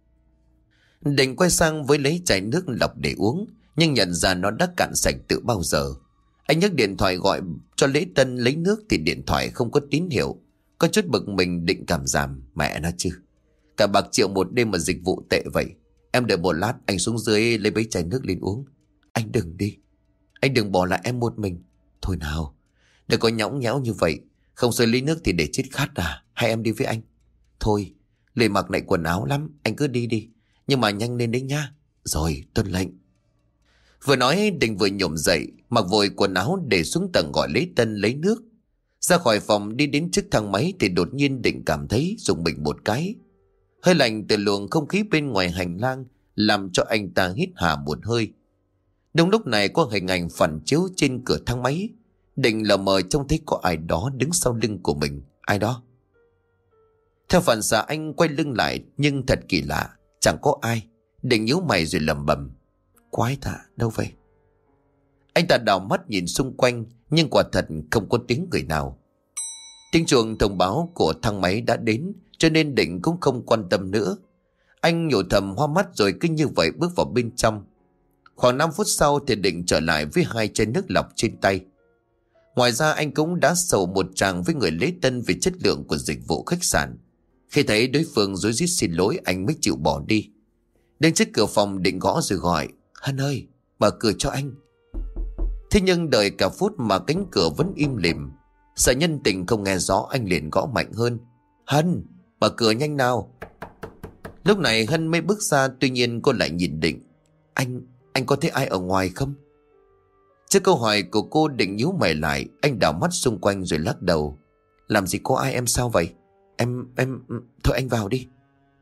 Định quay sang với lấy chai nước lọc để uống, nhưng nhận ra nó đã cạn sạch từ bao giờ. Anh nhấc điện thoại gọi cho Lễ Tân lấy nước thì điện thoại không có tín hiệu. Có chút bực mình định cảm giảm. Mẹ nó chứ, cả bạc triệu một đêm mà dịch vụ tệ vậy. Em đợi một lát, anh xuống dưới lấy mấy chai nước lên uống. Anh đừng đi, anh đừng bỏ lại em một mình. Thôi nào, đừng có nhõng nhẽo như vậy. Không rồi lấy nước thì để chết khát à? Hay em đi với anh? Thôi, lề mặc lại quần áo lắm, anh cứ đi đi. Nhưng mà nhanh lên đấy nha. Rồi, tuân lệnh. Vừa nói Định vừa nhổm dậy, mặc vội quần áo để xuống tầng gọi Lễ Tân lấy nước. Ra khỏi phòng đi đến trước thang máy thì đột nhiên Định cảm thấy rùng mình một cái. Hơi lạnh từ luồng không khí bên ngoài hành lang làm cho anh ta hít hà một hơi. Đúng lúc này có hình ảnh phản chiếu trên cửa thang máy. Định lờ mờ trông thấy có ai đó đứng sau lưng của mình. Ai đó? Theo phản xạ anh quay lưng lại, nhưng thật kỳ lạ, chẳng có ai. Định nhíu mày rồi lẩm bẩm. Quái thả, đâu vậy? Anh ta đảo mắt nhìn xung quanh, nhưng quả thật không có tiếng người nào. Tiếng chuông thông báo của thang máy đã đến, cho nên Định cũng không quan tâm nữa. Anh nhổ thầm hoa mắt rồi cứ như vậy bước vào bên trong. Khoảng 5 phút sau thì Định trở lại với 2 chai nước lọc trên tay. Ngoài ra anh cũng đã sầu một tràng với người Lễ Tân về chất lượng của dịch vụ khách sạn. Khi thấy đối phương rối rít xin lỗi, anh mới chịu bỏ đi. Đến trước cửa phòng Định gõ rồi gọi. Hân ơi, mở cửa cho anh. Thế nhưng đợi cả phút mà cánh cửa vẫn im lìm. Sợ nhân tình không nghe rõ, anh liền gõ mạnh hơn. Hân, mở cửa nhanh nào. Lúc này Hân mới bước ra, tuy nhiên cô lại nhìn Định. Anh có thấy ai ở ngoài không? Trước câu hỏi của cô, Định nhíu mày lại. Anh đảo mắt xung quanh rồi lắc đầu. Làm gì có ai, em sao vậy? Em... Thôi anh vào đi.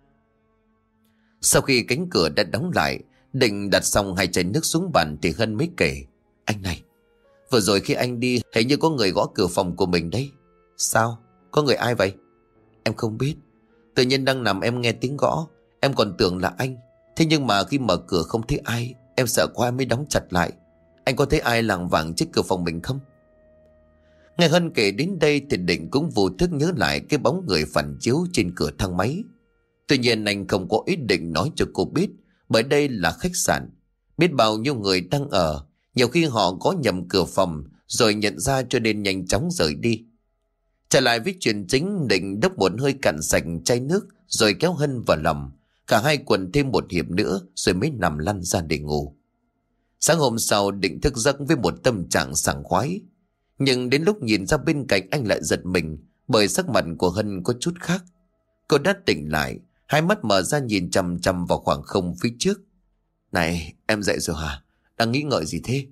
Sau khi cánh cửa đã đóng lại, Định đặt xong 2 chai nước xuống bàn thì Hân mới kể. Anh này, vừa rồi khi anh đi hình như có người gõ cửa phòng của mình đấy. Sao? Có người ai vậy? Em không biết. Tự nhiên đang nằm em nghe tiếng gõ. Em còn tưởng là anh. Thế nhưng mà khi mở cửa không thấy ai, em sợ quá mới đóng chặt lại. Anh có thấy ai lảng vảng trước cửa phòng mình không? Nghe Hân kể đến đây thì Định cũng vô thức nhớ lại cái bóng người phản chiếu trên cửa thang máy. Tuy nhiên anh không có ý định nói cho cô biết, bởi đây là khách sạn. Biết bao nhiêu người đang ở, nhiều khi họ có nhầm cửa phòng rồi nhận ra cho nên nhanh chóng rời đi. Trở lại với chuyện chính, Định đốc một hơi cạn sạch chai nước rồi kéo Hân vào lòng. Cả hai quần thêm một hiệp nữa rồi mới nằm lăn ra để ngủ. Sáng hôm sau Định thức giấc với một tâm trạng sảng khoái. Nhưng đến lúc nhìn ra bên cạnh anh lại giật mình, bởi sắc mặt của Hân có chút khác. Cô đã tỉnh lại, hai mắt mở ra nhìn chằm chằm vào khoảng không phía trước. Này, em dậy rồi hả? Đang nghĩ ngợi gì thế?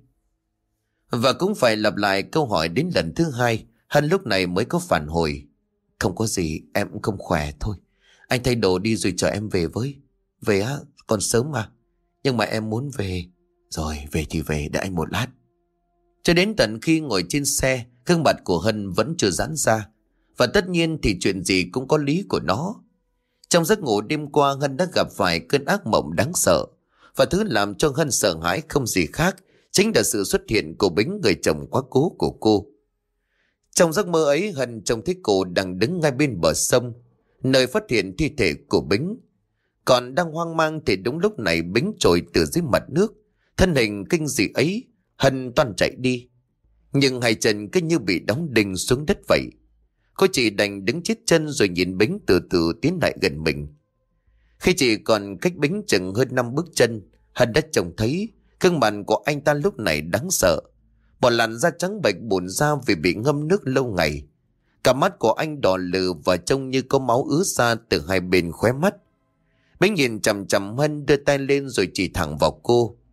Và cũng phải lặp lại câu hỏi đến lần thứ 2, Hân lúc này mới có phản hồi. Không có gì, em cũng không khỏe thôi. Anh thay đồ đi rồi chờ em về với. Về á, còn sớm mà. Nhưng mà em muốn về. Rồi, về thì về, đợi anh một lát. Cho đến tận khi ngồi trên xe, gương mặt của Hân vẫn chưa giãn ra. Và tất nhiên thì chuyện gì cũng có lý của nó. Trong giấc ngủ đêm qua, Hân đã gặp phải cơn ác mộng đáng sợ. Và thứ làm cho Hân sợ hãi không gì khác chính là sự xuất hiện của Bính, người chồng quá cố của cô. Trong giấc mơ ấy, Hân trông thấy cô đang đứng ngay bên bờ sông, nơi phát hiện thi thể của Bính. Còn đang hoang mang thì đúng lúc này Bính trồi từ dưới mặt nước. Thân hình kinh dị ấy, Hân toan chạy đi, nhưng hai chân cứ như bị đóng đinh xuống đất vậy. Cô chỉ đành đứng chết chân rồi nhìn Bính từ từ tiến lại gần mình. Khi chỉ còn cách Bính chừng hơn 5 bước chân, Hân đã trông thấy gương mặt của anh ta lúc này đáng sợ. Một làn da trắng bệch bùn ra vì bị ngâm nước lâu ngày. Cả mắt của anh đỏ lừ và trông như có máu ứa ra từ hai bên khóe mắt. Bính nhìn chằm chằm Hân, đưa tay lên rồi chỉ thẳng vào cô.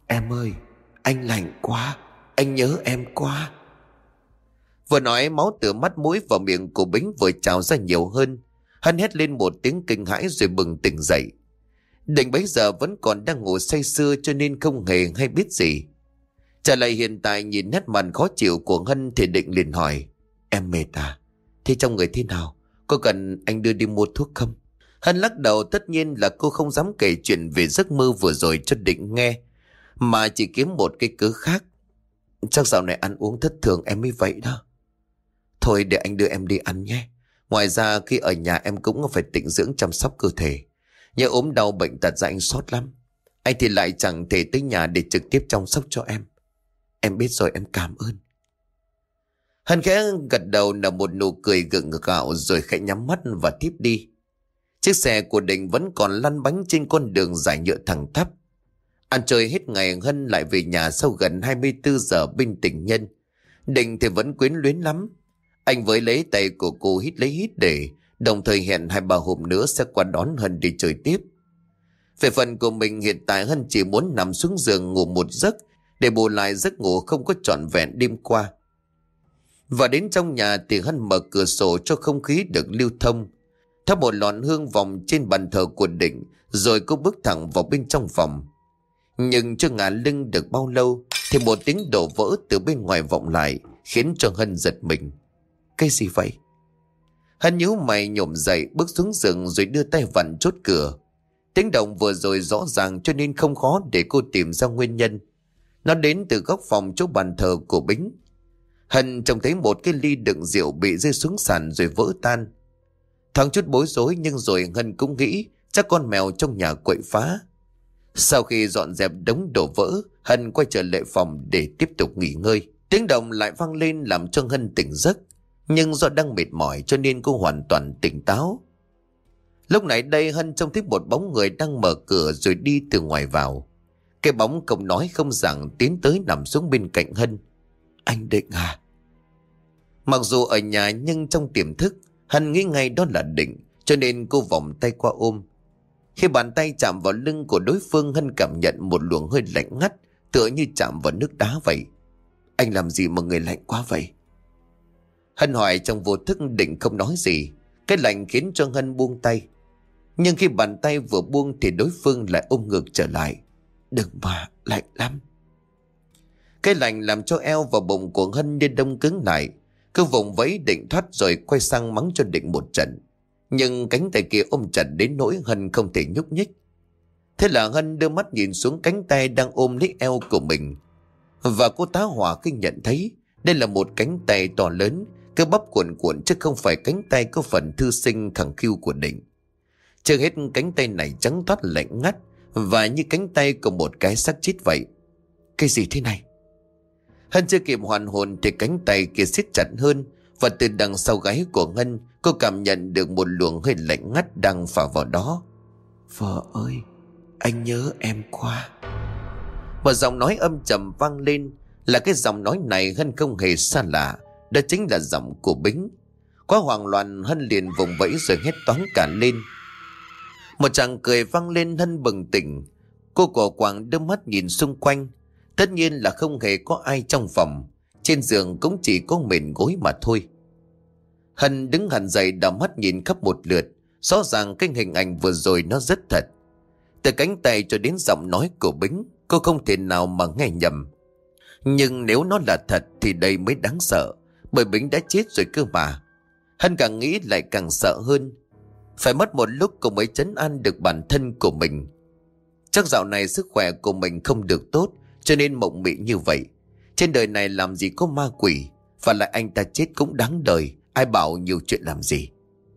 Em ơi, anh lạnh quá, anh nhớ em quá. Vừa nói máu từ mắt mũi vào miệng của Bính vừa trào ra nhiều hơn. Hắn hét lên một tiếng kinh hãi rồi bừng tỉnh dậy. Định bấy giờ vẫn còn đang ngủ say sưa cho nên không hề hay biết gì. Trở lại hiện tại nhìn nét mặt khó chịu của Hân thì Định liền hỏi: Em mệt à? Thế trong người thế nào? Có cần anh đưa đi mua thuốc không? Hân lắc đầu, tất nhiên là cô không dám kể chuyện về giấc mơ vừa rồi cho Định nghe, mà chỉ kiếm một cái cớ khác. Chắc dạo này ăn uống thất thường em mới vậy đó. Thôi để anh đưa em đi ăn nhé. Ngoài ra khi ở nhà em cũng phải tĩnh dưỡng chăm sóc cơ thể. Nhớ ốm đau bệnh tật ra anh xót lắm. Anh thì lại chẳng thể tới nhà để trực tiếp chăm sóc cho em. Em biết rồi, em cảm ơn. Hân khẽ gật đầu nở một nụ cười gượng gạo rồi khẽ nhắm mắt và thiếp đi. Chiếc xe của Định vẫn còn lăn bánh trên con đường dài nhựa thẳng tắp. Ăn chơi hết ngày, Hân lại về nhà sau gần 24 giờ bên tình nhân. Định thì vẫn quyến luyến lắm. Anh với lấy tay của cô hít lấy hít để, đồng thời hẹn 2-3 hôm nữa sẽ qua đón Hân đi chơi tiếp. Về phần của mình hiện tại, Hân chỉ muốn nằm xuống giường ngủ một giấc để bù lại giấc ngủ không có trọn vẹn đêm qua. Và đến trong nhà thì Hân mở cửa sổ cho không khí được lưu thông, thắp một lon hương vòng trên bàn thờ của Định, rồi cô bước thẳng vào bên trong phòng. Nhưng chưa ngả lưng được bao lâu thì một tiếng đổ vỡ từ bên ngoài vọng lại, khiến cho Hân giật mình. Cái gì vậy? Hân nhíu mày nhổm dậy, bước xuống giường rồi đưa tay vặn chốt cửa. Tiếng động vừa rồi rõ ràng cho nên không khó để cô tìm ra nguyên nhân. Nó đến từ góc phòng chỗ bàn thờ của Bính. Hân trông thấy một cái ly đựng rượu bị rơi xuống sàn rồi vỡ tan. Thoáng chút bối rối, nhưng rồi Hân cũng nghĩ chắc con mèo trong nhà quậy phá. Sau khi dọn dẹp đống đổ vỡ, Hân quay trở lại phòng để tiếp tục nghỉ ngơi. Tiếng động lại vang lên làm cho Hân tỉnh giấc, nhưng do đang mệt mỏi cho nên cô hoàn toàn tỉnh táo. Lúc này đây Hân trông thấy một bóng người đang mở cửa rồi đi từ ngoài vào. Cái bóng không nói không rằng tiến tới nằm xuống bên cạnh Hân. Anh Định à? Mặc dù ở nhà nhưng trong tiềm thức Hân nghĩ ngay đó là Định, cho nên cô vòng tay qua ôm. Khi bàn tay chạm vào lưng của đối phương, Hân cảm nhận một luồng hơi lạnh ngắt, tựa như chạm vào nước đá vậy. Anh làm gì mà người lạnh quá vậy? Hân hỏi trong vô thức. Định không nói gì. Cái lạnh khiến cho Hân buông tay. Nhưng khi bàn tay vừa buông thì đối phương lại ôm ngược trở lại. Đừng mà, lạnh lắm. Cái lạnh làm cho eo và bụng của Hân như đông cứng lại. Cứ vùng vẫy định thoát rồi quay sang mắng cho Định một trận. Nhưng cánh tay kia ôm chặt đến nỗi Hân không thể nhúc nhích. Thế là Hân đưa mắt nhìn xuống cánh tay đang ôm lấy eo của mình. Và cô tá hỏa khi nhận thấy đây là một cánh tay to lớn, cơ bắp cuộn cuộn, chứ không phải cánh tay có phần thư sinh khẳng khiu của Định. Chưa hết, cánh tay này trắng toát lạnh ngắt và như cánh tay của một cái xác chết vậy. Cái gì thế này? Hân chưa kịp hoàn hồn thì cánh tay kia siết chặt hơn, và từ đằng sau gáy của Hân cô cảm nhận được một luồng hơi lạnh ngắt đang phả vào đó. Vợ ơi, anh nhớ em quá. Một giọng nói âm trầm vang lên. Là cái giọng nói này Hân không hề xa lạ, đó chính là giọng của Bính. Quá hoảng loạn, Hân liền vùng vẫy rồi hét toáng cả lên. Một tràng cười vang lên. Hân bừng tỉnh. Cô cổ quàng đưa mắt nhìn xung quanh. Tất nhiên là không hề có ai trong phòng. Trên giường cũng chỉ có mền gối mà thôi. Hân đứng hẳn dậy, đảo mắt nhìn khắp một lượt. Rõ ràng cái hình ảnh vừa rồi nó rất thật. Từ cánh tay cho đến giọng nói của Bính, cô không thể nào mà nghe nhầm. Nhưng nếu nó là thật thì đây mới đáng sợ, bởi Bính đã chết rồi cơ mà. Hân càng nghĩ lại càng sợ hơn. Phải mất một lúc cô mới trấn an được bản thân của mình. Chắc dạo này sức khỏe của mình không được tốt, cho nên mộng mị như vậy. Trên đời này làm gì có ma quỷ, và lại anh ta chết cũng đáng đời, ai bảo nhiều chuyện làm gì.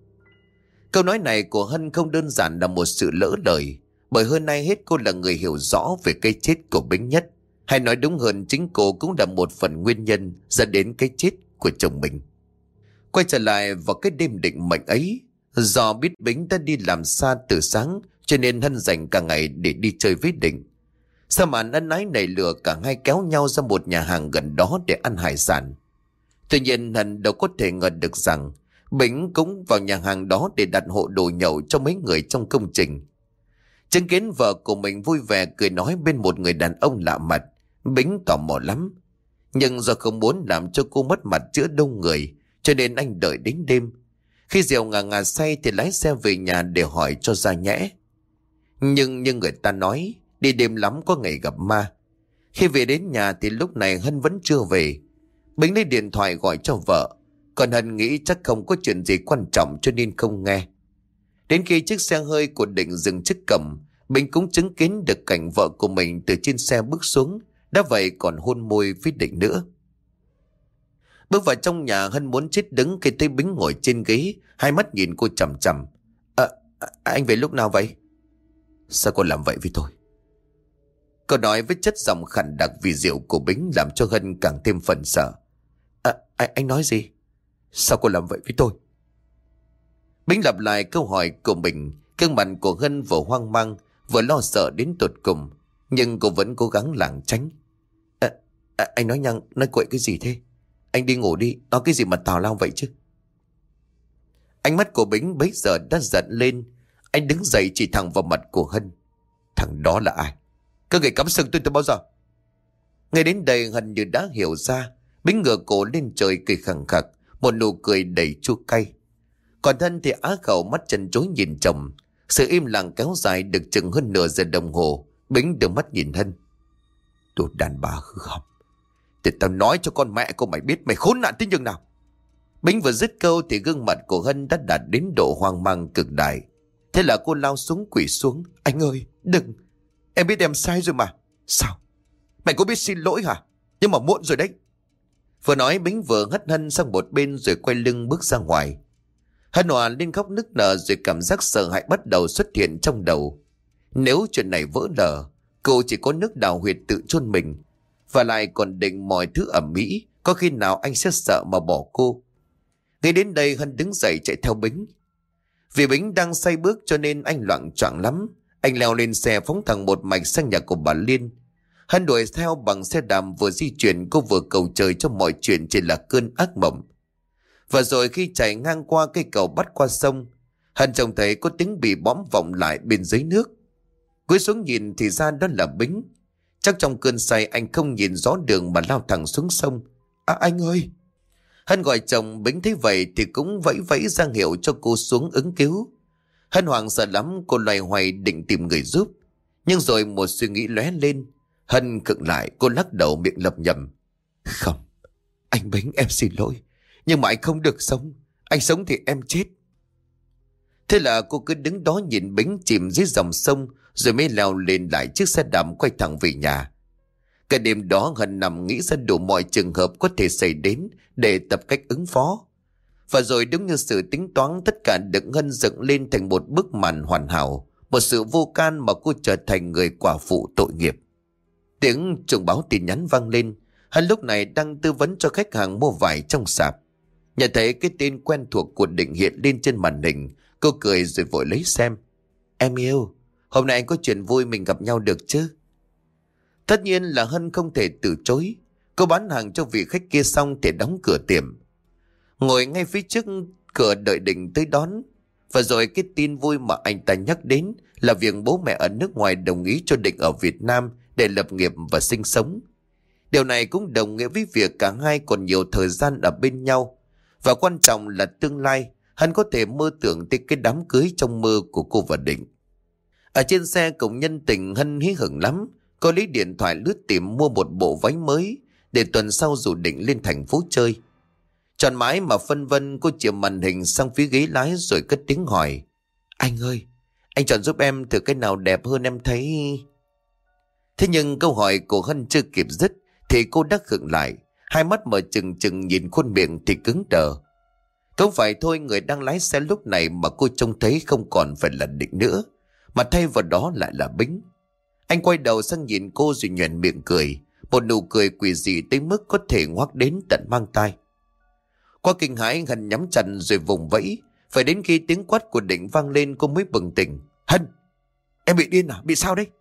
Câu nói này của Hân không đơn giản là một sự lỡ lời, bởi hơn ai hết cô là người hiểu rõ về cái chết của Bính nhất. Hay nói đúng hơn, chính cô cũng là một phần nguyên nhân dẫn đến cái chết của chồng mình. Quay trở lại vào cái đêm định mệnh ấy, do biết Bính đã đi làm xa từ sáng, cho nên Hân dành cả ngày để đi chơi với Định. Sau màn ân ái nảy lửa, cả hai kéo nhau ra một nhà hàng gần đó để ăn hải sản. Tuy nhiên Hân đâu có thể ngờ được rằng Bính cũng vào nhà hàng đó để đặt hộ đồ nhậu cho mấy người trong công trình. Chứng kiến vợ của mình vui vẻ cười nói bên một người đàn ông lạ mặt, Bính tò mò lắm. Nhưng do không muốn làm cho cô mất mặt giữa đông người, cho nên anh đợi đến đêm. Khi rượu ngà ngà say thì lái xe về nhà để hỏi cho ra nhẽ. Nhưng như người ta nói, đi đêm lắm có ngày gặp ma. Khi về đến nhà thì lúc này Hân vẫn chưa về. Bính lấy điện thoại gọi cho vợ, còn Hân nghĩ chắc không có chuyện gì quan trọng cho nên không nghe. Đến khi chiếc xe hơi của Định dừng trước cổng, Bính cũng chứng kiến được cảnh vợ của mình từ trên xe bước xuống, đã vậy còn hôn môi với Định nữa. Bước vào trong nhà, Hân muốn chết đứng khi thấy Bính ngồi trên ghế, hai mắt nhìn cô chằm chằm. Anh về lúc nào vậy? Sao cô làm vậy với tôi? Câu nói với chất giọng khàn đặc vì rượu của Bính làm cho Hân càng thêm phần sợ. Anh nói gì? Sao cô làm vậy với tôi? Bính lặp lại câu hỏi của mình. Gương mặt của Hân vừa hoang mang vừa lo sợ đến tột cùng, nhưng cô vẫn cố gắng lảng tránh. Anh nói nhăng, nói quậy cái gì thế? Anh đi ngủ đi, nói cái gì mà tào lao vậy chứ? Ánh mắt của Bính bấy giờ đã giận lên. Anh đứng dậy chỉ thẳng vào mặt của Hân. Thằng đó là ai? Các người cắm sừng tôi từ bao giờ? Ngay đến đây Hân như đã hiểu ra. Bính ngửa cổ lên trời cười khẳng khặc, một nụ cười đầy chua cay. Còn Hân thì á khẩu mắt chân chối nhìn chồng. Sự im lặng kéo dài được chừng hơn nửa giờ đồng hồ. Bính đưa mắt nhìn Hân. Đồ đàn bà hư hỏng. Để tao nói cho con mẹ của mày biết mày khốn nạn tới nhường nào. Bính vừa dứt câu thì gương mặt của Hân đã đạt đến độ hoang mang cực đại. Thế là cô lao xuống quỳ xuống. Anh ơi, đừng. Em biết em sai rồi mà. Sao? Mày có biết xin lỗi hả? Nhưng mà muộn rồi đấy. Vừa nói Bính vừa hất Hân sang một bên rồi quay lưng bước ra ngoài. Hân hòa lên khóc nức nở rồi cảm giác sợ hãi bắt đầu xuất hiện trong đầu. Nếu chuyện này vỡ lở, cô chỉ có nước đào huyệt tự chôn mình. Và lại còn định mọi thứ ẩm mỹ, có khi nào anh sẽ sợ mà bỏ cô. Ngay đến đây Hân đứng dậy chạy theo Bính. Vì Bính đang say bước cho nên anh loạng choạng lắm. Anh leo lên xe phóng thẳng một mạch sang nhà của bà Liên. Hân đuổi theo bằng xe đạp, vừa di chuyển cô vừa cầu trời cho mọi chuyện chỉ là cơn ác mộng. Và rồi khi chạy ngang qua cây cầu bắt qua sông, Hân trông thấy có tiếng bị bõm vọng lại bên dưới nước. Cúi xuống nhìn thì ra đó là Bính. Chắc trong cơn say anh không nhìn rõ đường mà lao thẳng xuống sông. Anh ơi! Hân gọi chồng. Bính thấy vậy thì cũng vẫy vẫy ra hiệu cho cô xuống ứng cứu. Hân hoảng sợ lắm, cô loay hoay định tìm người giúp. Nhưng rồi một suy nghĩ lóe lên. Hân khựng lại, cô lắc đầu miệng lẩm nhẩm. Không, anh Bính, em xin lỗi. Nhưng mà anh không được sống. Anh sống thì em chết. Thế là cô cứ đứng đó nhìn Bính chìm dưới dòng sông, rồi mới leo lên lại chiếc xe đạp quay thẳng về nhà. Cả đêm đó Hân nằm nghĩ ra đủ mọi trường hợp có thể xảy đến để tập cách ứng phó. Và rồi đúng như sự tính toán, tất cả được Hân dựng lên thành một bức màn hoàn hảo, một sự vô can mà cô trở thành người quả phụ tội nghiệp. Tiếng chuông báo tin nhắn vang lên. Hân lúc này đang tư vấn cho khách hàng mua vải trong sạp. Nhận thấy cái tên quen thuộc của Định hiện lên trên màn hình, cô cười rồi vội lấy xem. Em yêu, hôm nay anh có chuyện vui, mình gặp nhau được chứ? Tất nhiên là Hân không thể từ chối. Cô bán hàng cho vị khách kia xong thì đóng cửa tiệm, ngồi ngay phía trước cửa đợi Định tới đón. Và rồi cái tin vui mà anh ta nhắc đến là việc bố mẹ ở nước ngoài đồng ý cho Định ở Việt Nam để lập nghiệp và sinh sống. Điều này cũng đồng nghĩa với việc cả hai còn nhiều thời gian ở bên nhau. Và quan trọng là tương lai Hân có thể mơ tưởng tới cái đám cưới trong mơ của cô và Định. Ở trên xe cùng nhân tình, Hân hí hửng lắm. Cô lấy điện thoại lướt tìm mua một bộ váy mới để tuần sau rủ Định lên thành phố chơi. Chọn mãi mà phân vân, cô chìa màn hình sang phía ghế lái rồi cất tiếng hỏi. Anh ơi, anh chọn giúp em thử cái nào đẹp hơn em thấy. Thế nhưng câu hỏi của Hân chưa kịp dứt thì cô đã khựng lại. Hai mắt mở trừng trừng nhìn khuôn miệng thì cứng đờ. Không phải thôi, người đang lái xe lúc này mà cô trông thấy không còn phải là Định nữa, mà thay vào đó lại là Bính. Anh quay đầu sang nhìn cô rồi nhoẻn miệng cười, một nụ cười quỷ dị tới mức có thể ngoác đến tận mang tai. Qua kinh hãi, Hân nhắm chặt rồi vùng vẫy. Phải đến khi tiếng quát của Định vang lên cô mới bừng tỉnh. Hân, em bị điên à? Bị sao đấy?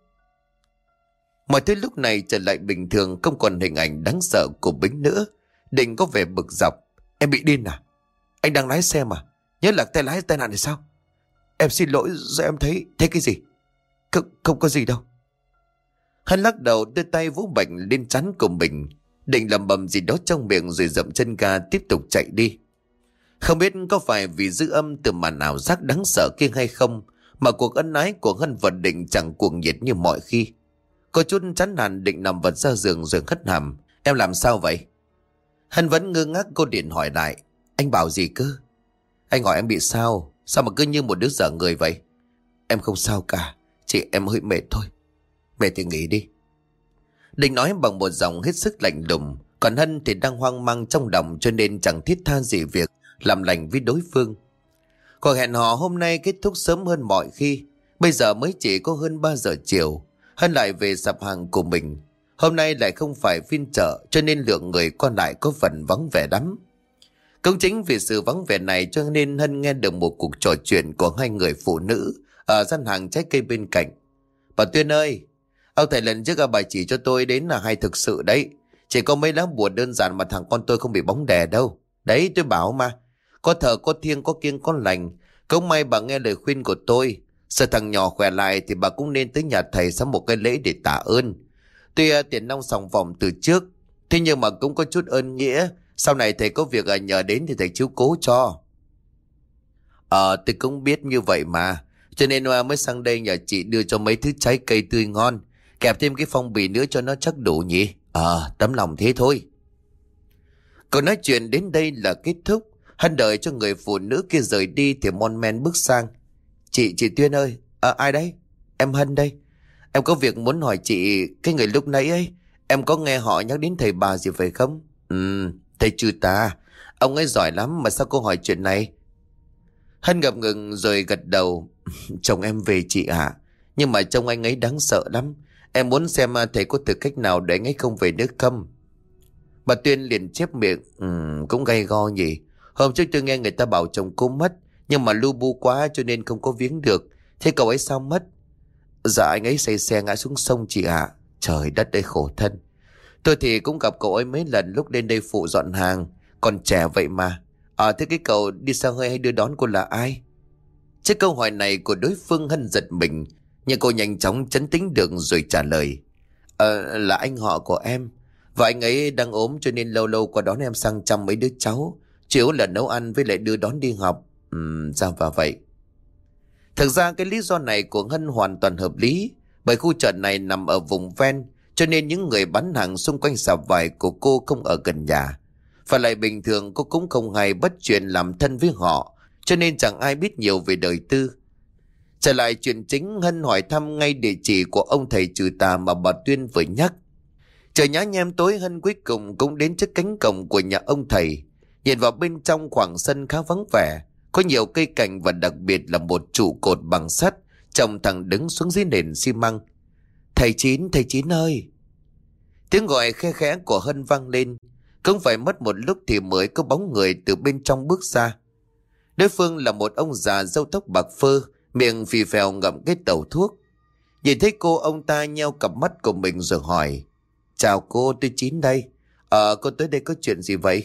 Mọi thứ lúc này trở lại bình thường, không còn hình ảnh đáng sợ của Bính nữa. Định có vẻ bực dọc. Em bị điên à? Anh đang lái xe mà, nhớ lạc tay lái tai nạn thì sao? Em xin lỗi, do em thấy cái gì? Không có gì đâu. Hắn lắc đầu đưa tay vỗ bệnh lên trán của mình, định lẩm bẩm gì đó trong miệng rồi dậm chân ga tiếp tục chạy đi. Không biết có phải vì dư âm từ màn ảo giác đáng sợ kia hay không mà cuộc ân ái của Hân và Định chẳng cuồng nhiệt như mọi khi. Có chút chán nản, Định nằm vật ra giường rồi hất hàm. Em làm sao vậy? Hân vẫn ngơ ngác, cô điện hỏi lại. Anh bảo gì cơ? Anh hỏi em bị sao? Sao mà cứ như một đứa dở người vậy? Em không sao cả, chỉ em hơi mệt thôi. Mệt thì nghỉ đi. Định nói bằng một giọng hết sức lạnh lùng, còn Hân thì đang hoang mang trong lòng cho nên chẳng thiết tha gì việc làm lành với đối phương. Cuộc hẹn hò hôm nay kết thúc sớm hơn mọi khi. Bây giờ mới chỉ có hơn 3 giờ chiều. Hân lại về sạp hàng của mình. Hôm nay lại không phải phiên chợ cho nên lượng người qua lại có phần vắng vẻ lắm. Cũng chính vì sự vắng vẻ này cho nên Hân nghe được một cuộc trò chuyện của hai người phụ nữ ở gian hàng trái cây bên cạnh. Bà Tuyên ơi, ông thầy lần trước bà chỉ cho tôi đến là hay thực sự đấy. Chỉ có mấy lá bùa đơn giản mà thằng con tôi không bị bóng đè đâu. Đấy tôi bảo mà. Có thờ có thiêng có kiêng có lành. Cũng may bà nghe lời khuyên của tôi. Sợ thằng nhỏ khỏe lại thì bà cũng nên tới nhà thầy sắm một cái lễ để tạ ơn. Tuy tiền nong sòng vòng từ trước, thế nhưng mà cũng có chút ơn nghĩa. Sau này thầy có việc nhờ đến thì thầy chiếu cố cho. Tôi cũng biết như vậy mà. Cho nên mới sang đây nhờ chị đưa cho mấy thứ trái cây tươi ngon, kẹp thêm cái phong bì nữa cho nó chắc đủ nhỉ. Tấm lòng thế thôi. Câu nói chuyện đến đây là kết thúc. Hân đợi cho người phụ nữ kia rời đi thì mon men bước sang. Chị Tuyên ơi. Ai đấy? Em Hân đây. Em có việc muốn hỏi chị. Cái người lúc nãy ấy, em có nghe họ nhắc đến thầy bà gì phải không? Thầy Trừ Tà. Ông ấy giỏi lắm mà sao cô hỏi chuyện này? Hân ngập ngừng rồi gật đầu. Chồng em về chị ạ. Nhưng mà chồng anh ấy đáng sợ lắm. Em muốn xem thầy có thử cách nào để anh ấy không về nữa không? Bà Tuyên liền chép miệng. Cũng gay go nhỉ. Hôm trước tôi nghe người ta bảo chồng cô mất, nhưng mà lu bu quá cho nên không có viếng được. Thế cậu ấy sao mất? Dạ anh ấy say xe ngã xuống sông chị ạ. Trời đất ơi khổ thân. Tôi thì cũng gặp cậu ấy mấy lần lúc lên đây phụ dọn hàng. Còn trẻ vậy mà. Thế cái cậu đi xe hơi hay đưa đón cô là ai? Trước câu hỏi này của đối phương Hân giật mình, nhưng cô nhanh chóng trấn tĩnh được rồi trả lời. Là anh họ của em. Và anh ấy đang ốm cho nên lâu lâu qua đón em sang chăm mấy đứa cháu. Chủ yếu là nấu ăn với lại đưa đón đi học. Ra và vậy. Thực ra cái lý do này của Hân hoàn toàn hợp lý. Bởi khu chợ này nằm ở vùng ven, cho nên những người bán hàng xung quanh sạp vải của cô không ở gần nhà. Và lại bình thường cô cũng không hay bắt chuyện làm thân với họ, cho nên chẳng ai biết nhiều về đời tư. Trở lại chuyện chính, Hân hỏi thăm ngay địa chỉ của ông thầy Trừ Tà mà bà Tuyên vừa nhắc. Trời nhá nhem tối, Hân cuối cùng cũng đến trước cánh cổng của nhà ông thầy. Nhìn vào bên trong khoảng sân khá vắng vẻ, có nhiều cây cảnh và đặc biệt là một trụ cột bằng sắt trồng thẳng đứng xuống dưới nền xi măng. Thầy Chín ơi! Tiếng gọi khe khẽ của Hân vang lên. Không phải mất một lúc thì mới có bóng người từ bên trong bước ra. Đối phương là một ông già râu tóc bạc phơ, miệng phì phèo ngậm cái tàu thuốc. Nhìn thấy cô, ông ta nheo cặp mắt của mình rồi hỏi. Chào cô, tôi Chín đây. Cô tới đây có chuyện gì vậy?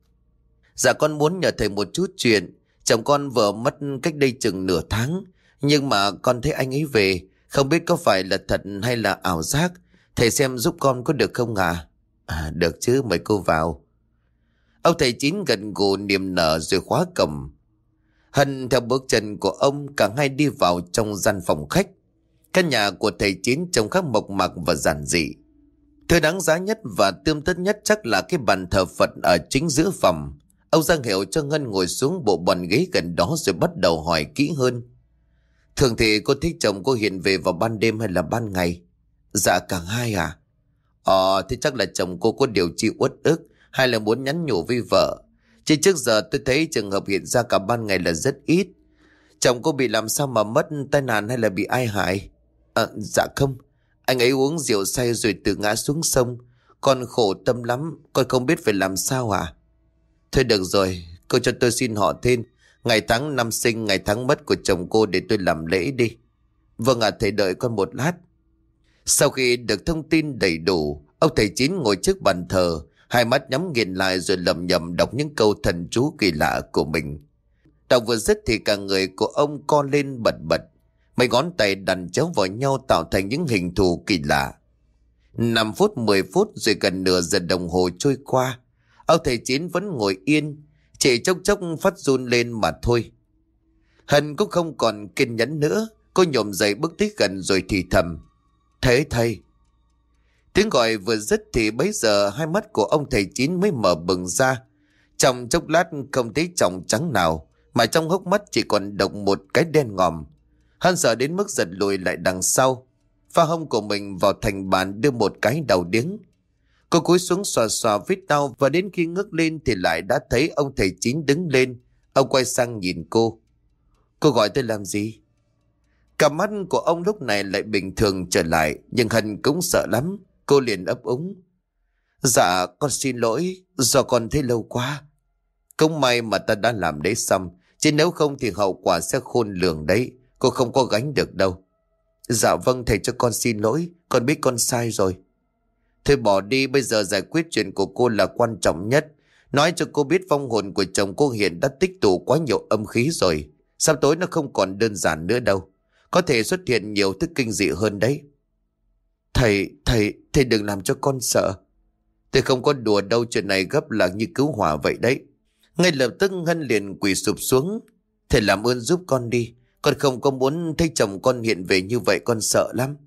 Dạ con muốn nhờ thầy một chút chuyện. Chồng con vừa mất cách đây chừng nửa tháng, nhưng mà con thấy anh ấy về. Không biết có phải là thật hay là ảo giác. Thầy xem giúp con có được không ạ? Được chứ, mời cô vào. Ông thầy Chín gần gù niềm nở rồi khóa cổng. Hân theo bước chân của ông, cả hai đi vào trong gian phòng khách. Căn nhà của thầy Chín trông khá mộc mạc và giản dị. Thứ đáng giá nhất và tươm tất nhất chắc là cái bàn thờ Phật ở chính giữa phòng. Ông ra hiệu cho Ngân ngồi xuống bộ bàn ghế gần đó rồi bắt đầu hỏi kỹ hơn. Thường thì cô thích chồng cô hiện về vào ban đêm hay là ban ngày? Dạ cả hai à? Thế chắc là chồng cô có điều chi uất ức hay là muốn nhắn nhủ với vợ. Chứ trước giờ tôi thấy trường hợp hiện ra cả ban ngày là rất ít. Chồng cô bị làm sao mà mất, tai nạn hay là bị ai hại? Dạ không. Anh ấy uống rượu say rồi tự ngã xuống sông. Con khổ tâm lắm, con không biết phải làm sao à? Thôi được rồi, cô cho tôi xin họ tên, ngày tháng năm sinh, ngày tháng mất của chồng cô để tôi làm lễ đi. Vâng ạ, thầy đợi con một lát. Sau khi được thông tin đầy đủ, ông thầy Chín ngồi trước bàn thờ, hai mắt nhắm nghiền lại rồi lẩm nhẩm đọc những câu thần chú kỳ lạ của mình. Đọc vừa dứt thì cả người của ông co lên bật bật. mấy ngón tay đặt chéo vào nhau tạo thành những hình thù kỳ lạ. 5 phút 10 phút rồi gần nửa giờ đồng hồ trôi qua. Ông thầy Chín vẫn ngồi yên, chỉ chốc chốc phát run lên mà thôi. Hân cũng không còn kiên nhẫn nữa. Cô nhổm dậy bước tới gần rồi thì thầm: "Thế thầy." Tiếng gọi vừa dứt thì bấy giờ hai mắt của ông thầy Chín mới mở bừng ra. Trong chốc lát không thấy tròng trắng nào, mà trong hốc mắt chỉ còn đọng một cái đen ngòm. Hân sợ đến mức giật lùi lại đằng sau, pha hông của mình vào thành bàn đưa một cái đầu điếng. Cô cúi xuống xoa xoa vết đau, và đến khi ngước lên thì lại đã thấy ông thầy Chín đứng lên. Ông quay sang nhìn cô. "Cô gọi tôi làm gì?" Cặp mắt của ông lúc này lại bình thường trở lại, nhưng Hân cũng sợ lắm. Cô liền ấp úng: "Dạ con xin lỗi, do con thấy lâu quá." "Cũng may mà ta đã làm đấy xong, chứ nếu không thì hậu quả sẽ khôn lường đấy. Cô không có gánh được đâu." "Dạ vâng thầy, cho con xin lỗi, con biết con sai rồi." "Thôi bỏ đi, bây giờ giải quyết chuyện của cô là quan trọng nhất. Nói cho cô biết vong hồn của chồng cô hiện đã tích tụ quá nhiều âm khí rồi. Sắp tối nó không còn đơn giản nữa đâu. Có thể xuất hiện nhiều thứ kinh dị hơn đấy." Thầy đừng làm cho con sợ." "Tôi không có đùa đâu, chuyện này gấp là như cứu hỏa vậy đấy." Ngay lập tức Hân liền quỳ sụp xuống. "Thầy làm ơn giúp con đi. Con không có muốn thấy chồng con hiện về như vậy, con sợ lắm."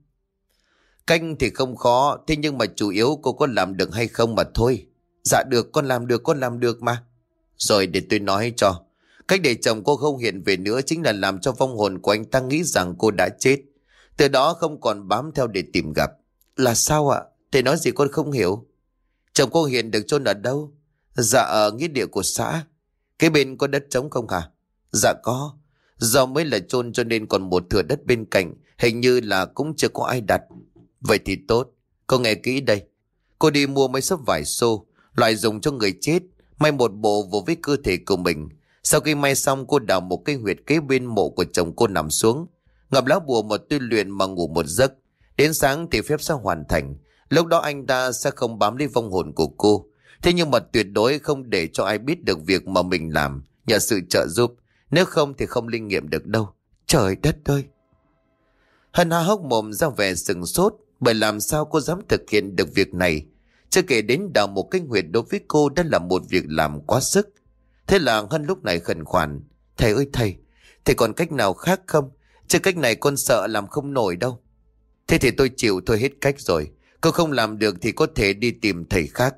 "Canh thì không khó, thế nhưng mà chủ yếu cô có làm được hay không mà thôi." "Dạ được, con làm được mà." "Rồi để tôi nói cho. Cách để chồng cô không hiện về nữa chính là làm cho vong hồn của anh ta nghĩ rằng cô đã chết. Từ đó không còn bám theo để tìm gặp." "Là sao ạ? Thầy nói gì con không hiểu." "Chồng cô hiện được chôn ở đâu?" "Dạ ở nghĩa địa của xã." "Cái bên có đất trống không hả?" "Dạ có. Do mới là chôn cho nên còn một thửa đất bên cạnh, hình như là cũng chưa có ai đặt." "Vậy thì tốt. Cô nghe kỹ đây. Cô đi mua mấy xấp vải xô, loại dùng cho người chết, may một bộ vào với cơ thể của mình. Sau khi may xong, cô đào một cái huyệt kế bên mộ của chồng cô nằm xuống, ngậm lá bùa một tuyên luyện mà ngủ một giấc. Đến sáng thì phép sẽ hoàn thành. Lúc đó anh ta sẽ không bám lấy vong hồn của cô. Thế nhưng mà tuyệt đối không để cho ai biết được việc mà mình làm, nhờ sự trợ giúp. Nếu không thì không linh nghiệm được đâu." "Trời đất ơi!" Hân há hốc mồm ra vẻ sừng sốt, bởi làm sao cô dám thực hiện được việc này. Chưa kể đến đào một cái huyệt đối với cô đã là một việc làm quá sức. Thế là Hân lúc này khẩn khoản: "Thầy ơi thầy còn cách nào khác không? Chứ cách này con sợ làm không nổi đâu." "Thế thì tôi chịu thôi, hết cách rồi. Cô không làm được thì có thể đi tìm thầy khác."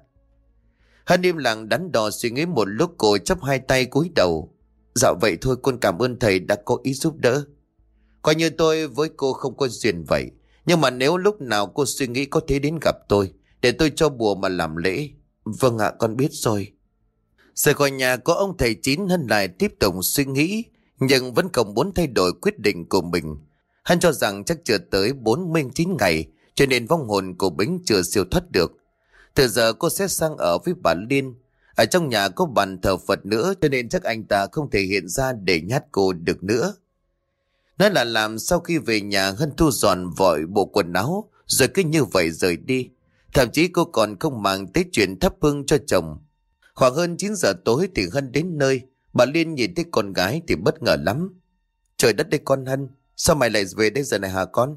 Hân im lặng đắn đo suy nghĩ một lúc, cô chắp hai tay cúi đầu: "Dạ vậy thôi, con cảm ơn thầy đã có ý giúp đỡ. Coi như tôi với cô không có duyên vậy. Nhưng mà nếu lúc nào cô suy nghĩ có thể đến gặp tôi, để tôi cho bùa mà làm lễ." "Vâng ạ, con biết rồi." Rời khỏi nhà có ông thầy Chín, Hân lại tiếp tục suy nghĩ, nhưng vẫn không muốn thay đổi quyết định của mình. Hân cho rằng chắc chưa tới 49 ngày, cho nên vong hồn của Bính chưa siêu thoát được. Từ giờ cô sẽ sang ở với bà Liên. Ở trong nhà có bàn thờ Phật nữa, cho nên chắc anh ta không thể hiện ra để nhát cô được nữa. Nói là làm, sau khi về nhà Hân thu dọn vội bộ quần áo, rồi cứ như vậy rời đi. Thậm chí cô còn không màng tới chuyện thắp hương cho chồng. Khoảng hơn 9 giờ tối thì Hân đến nơi. Bà Liên nhìn thấy con gái thì bất ngờ lắm. "Trời đất đây con Hân, sao mày lại về đây giờ này hả con?"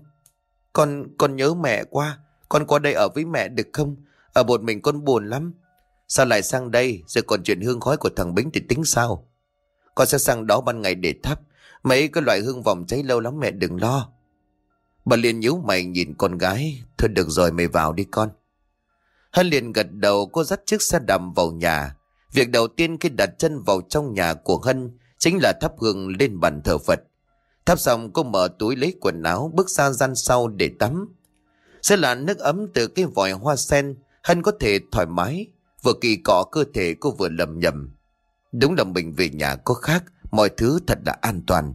Con nhớ mẹ quá. Con qua đây ở với mẹ được không? Ở một mình con buồn lắm." "Sao lại sang đây? Rồi còn chuyện hương khói của thằng Bính thì tính sao?" "Con sẽ sang đó ban ngày để thắp. Mấy cái loại hương vòng cháy lâu lắm, mẹ đừng lo." Bà Liên nhíu mày nhìn con gái: "Thôi được rồi, mày vào đi con." Hân liền gật đầu. Cô dắt chiếc xe đạp vào nhà. Việc đầu tiên khi đặt chân vào trong nhà của Hân chính là thắp hương lên bàn thờ Phật. Thắp xong cô mở túi lấy quần áo, bước ra gian sau để tắm. Sẽ là nước ấm từ cái vòi hoa sen, Hân có thể thoải mái vừa kỳ cọ cơ thể cô vừa lầm nhầm: đúng là mình về nhà có khác, mọi thứ thật là an toàn.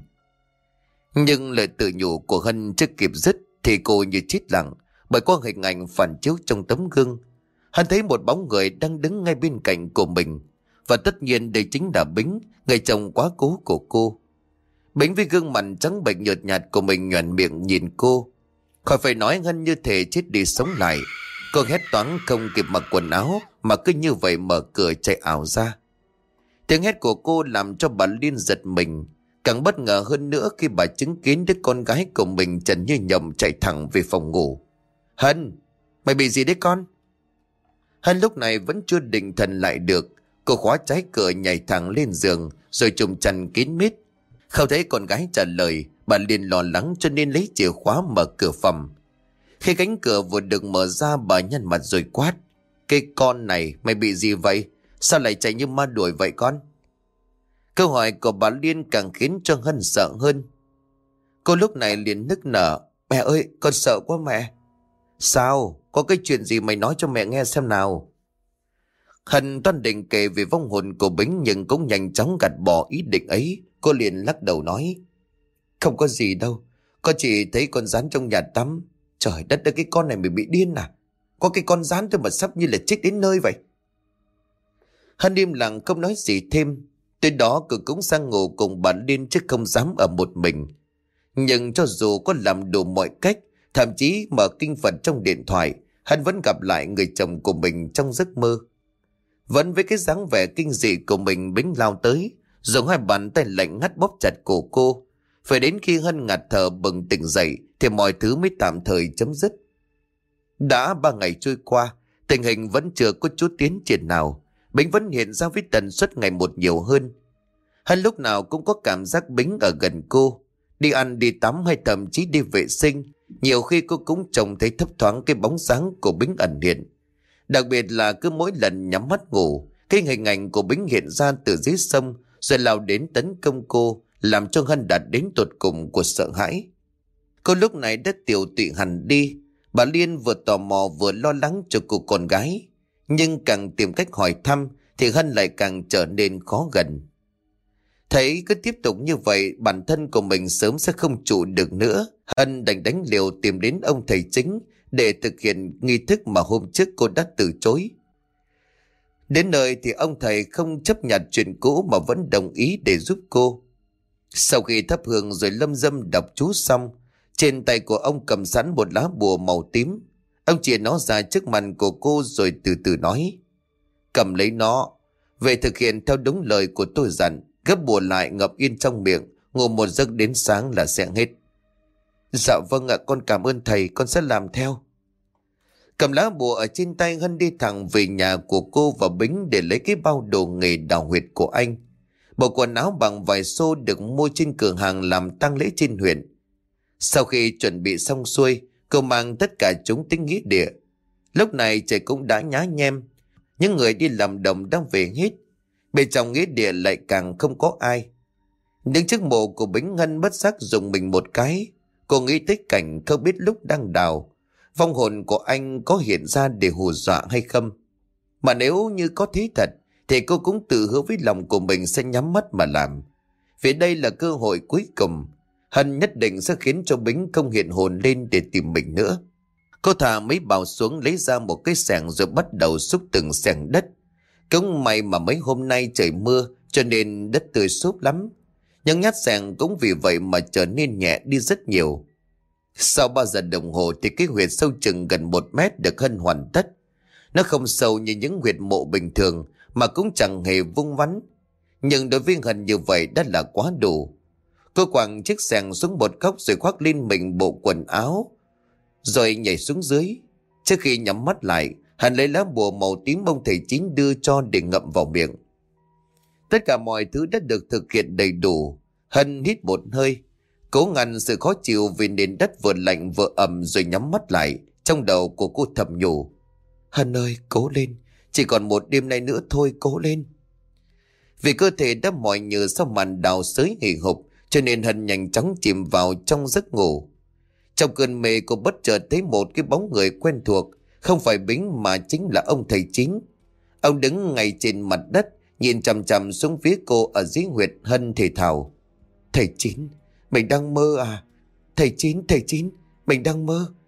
Nhưng lời tự nhủ của Hân chưa kịp dứt thì cô như chết lặng, bởi qua hình ảnh phản chiếu trong tấm gương. Hân thấy một bóng người đang đứng ngay bên cạnh của mình, và tất nhiên đây chính là Bính, người chồng quá cố của cô. Bính với gương mặt trắng bệch nhợt nhạt của mình nhoẻn miệng nhìn cô. Khỏi phải nói, Hân như thể chết đi sống lại. Cô hét toáng không kịp mặc quần áo mà cứ như vậy mở cửa chạy ảo ra. Tiếng hét của cô làm cho bà Liên giật mình. Càng bất ngờ hơn nữa khi bà chứng kiến đứa con gái của mình trần như nhộng chạy thẳng về phòng ngủ. Hân, mày bị gì đấy con? Hân lúc này vẫn chưa định thần lại được. Cô khóa trái cửa nhảy thẳng lên giường rồi trùm chăn kín mít. Không thấy con gái trả lời, bà liền lo lắng cho nên lấy chìa khóa mở cửa phòng. Khi cánh cửa vừa được mở ra, bà nhăn mặt rồi quát. Cái con này mày bị gì vậy? Sao lại chạy như ma đuổi vậy con? Câu hỏi của bà Liên càng khiến cho Hân sợ hơn. Cô lúc này liền nức nở. Mẹ ơi, con sợ quá mẹ. Sao? Có cái chuyện gì mày nói cho mẹ nghe xem nào. Hân toan định kể về vong hồn của Bính nhưng cũng nhanh chóng gạt bỏ ý định ấy. Cô liền lắc đầu nói. Không có gì đâu. Con chỉ thấy con rắn trong nhà tắm. Trời đất ơi, cái con này mày bị điên à? Có cái con rắn thôi mà sắp như là chết đến nơi vậy. Hân im lặng không nói gì thêm. Tới đó cô cũng sang ngủ cùng bà Liên chứ không dám ở một mình. Nhưng cho dù có làm đủ mọi cách, thậm chí mở kinh Phật trong điện thoại, Hân vẫn gặp lại người chồng của mình trong giấc mơ. Vẫn với cái dáng vẻ kinh dị của mình, Bính lao tới, dùng hai bàn tay lạnh ngắt bóp chặt cổ cô. Phải đến khi Hân ngạt thở bừng tỉnh dậy thì mọi thứ mới tạm thời chấm dứt. Đã 3 ngày trôi qua, tình hình vẫn chưa có chút tiến triển nào. Bính vẫn hiện ra với tần suất ngày một nhiều hơn. Hân lúc nào cũng có cảm giác Bính ở gần cô. Đi ăn, đi tắm hay thậm chí đi vệ sinh, nhiều khi cô cũng trông thấy thấp thoáng cái bóng dáng của Bính ẩn hiện. Đặc biệt là cứ mỗi lần nhắm mắt ngủ, cái hình ảnh của Bính hiện ra từ dưới sông rồi lao đến tấn công cô, làm cho Hân đạt đến tột cùng của sợ hãi. Cô lúc này đã tiều tụy hẳn đi. Bà Liên vừa tò mò vừa lo lắng cho cô con gái, nhưng càng tìm cách hỏi thăm thì Hân lại càng trở nên khó gần. Thấy cứ tiếp tục như vậy bản thân của mình sớm sẽ không trụ được nữa, Hân đành đánh liều tìm đến ông thầy chính để thực hiện nghi thức mà hôm trước cô đã từ chối. Đến nơi thì ông thầy không chấp nhận chuyện cũ mà vẫn đồng ý để giúp cô. Sau khi thắp hương rồi lâm dâm đọc chú xong, trên tay của ông cầm sẵn một lá bùa màu tím. Ông chia nó ra trước mặt của cô rồi từ từ nói. Cầm lấy nó, về thực hiện theo đúng lời của tôi dặn, gấp bùa lại ngậm yên trong miệng, ngủ một giấc đến sáng là sẽ hết. Dạ vâng ạ, con cảm ơn thầy, con sẽ làm theo. Cầm lá bùa ở trên tay, Hân đi thẳng về nhà của cô và Bính để lấy cái bao đồ nghề đào huyệt của anh. Bộ quần áo bằng vải xô được mua trên cửa hàng làm tang lễ trên huyện. Sau khi chuẩn bị xong xuôi, cô mang tất cả chúng tới nghĩa địa. Lúc này trời cũng đã nhá nhem, những người đi làm đồng đang về hết. Bên trong nghĩa địa lại càng không có ai. Đứng trước mộ của Bính, Hân bất giác dùng mình một cái. Cô nghĩ tới cảnh không biết lúc đang đào, vong hồn của anh có hiện ra để hù dọa hay không. Mà nếu như có thế thật thì cô cũng tự hứa với lòng của mình sẽ nhắm mắt mà làm. Vì đây là cơ hội cuối cùng. Hân nhất định sẽ khiến cho Bính không hiện hồn lên để tìm mình nữa. Cô thả mấy bào xuống, lấy ra một cái xẻng rồi bắt đầu xúc từng xẻng đất. Cũng may mà mấy hôm nay trời mưa cho nên đất tươi xốp lắm. Nhưng nhát xẻng cũng vì vậy mà trở nên nhẹ đi rất nhiều. Sau 3 giờ đồng hồ thì cái huyệt sâu chừng gần 1 mét được Hân hoàn tất. Nó không sâu như những huyệt mộ bình thường mà cũng chẳng hề vung vắn. Nhưng đối với Hân như vậy đã là quá đủ. Cô quẳng chiếc xẻng xuống một góc rồi khoác lên mình bộ quần áo, rồi nhảy xuống dưới. Trước khi nhắm mắt lại, Hân lấy lá bùa màu tím ông thầy chính đưa cho để ngậm vào miệng. Tất cả mọi thứ đã được thực hiện đầy đủ. Hân hít một hơi, cố ngăn sự khó chịu vì nền đất vừa lạnh vừa ẩm rồi nhắm mắt lại. Trong đầu của cô thầm nhủ. Hân ơi, cố lên, chỉ còn một đêm nay nữa thôi, cố lên. Vì cơ thể đã mỏi nhừ sau màn đào xới hì hục, cho nên Hân nhanh chóng chìm vào trong giấc ngủ. Trong cơn mê, cô bất chợt thấy một cái bóng người quen thuộc, không phải Bính mà chính là ông thầy chính. Ông đứng ngay trên mặt đất, nhìn chằm chằm xuống phía cô ở dưới huyệt. Hân thì thào. Thầy Chín, mình đang mơ à? Thầy Chín, mình đang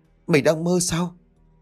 mơ sao?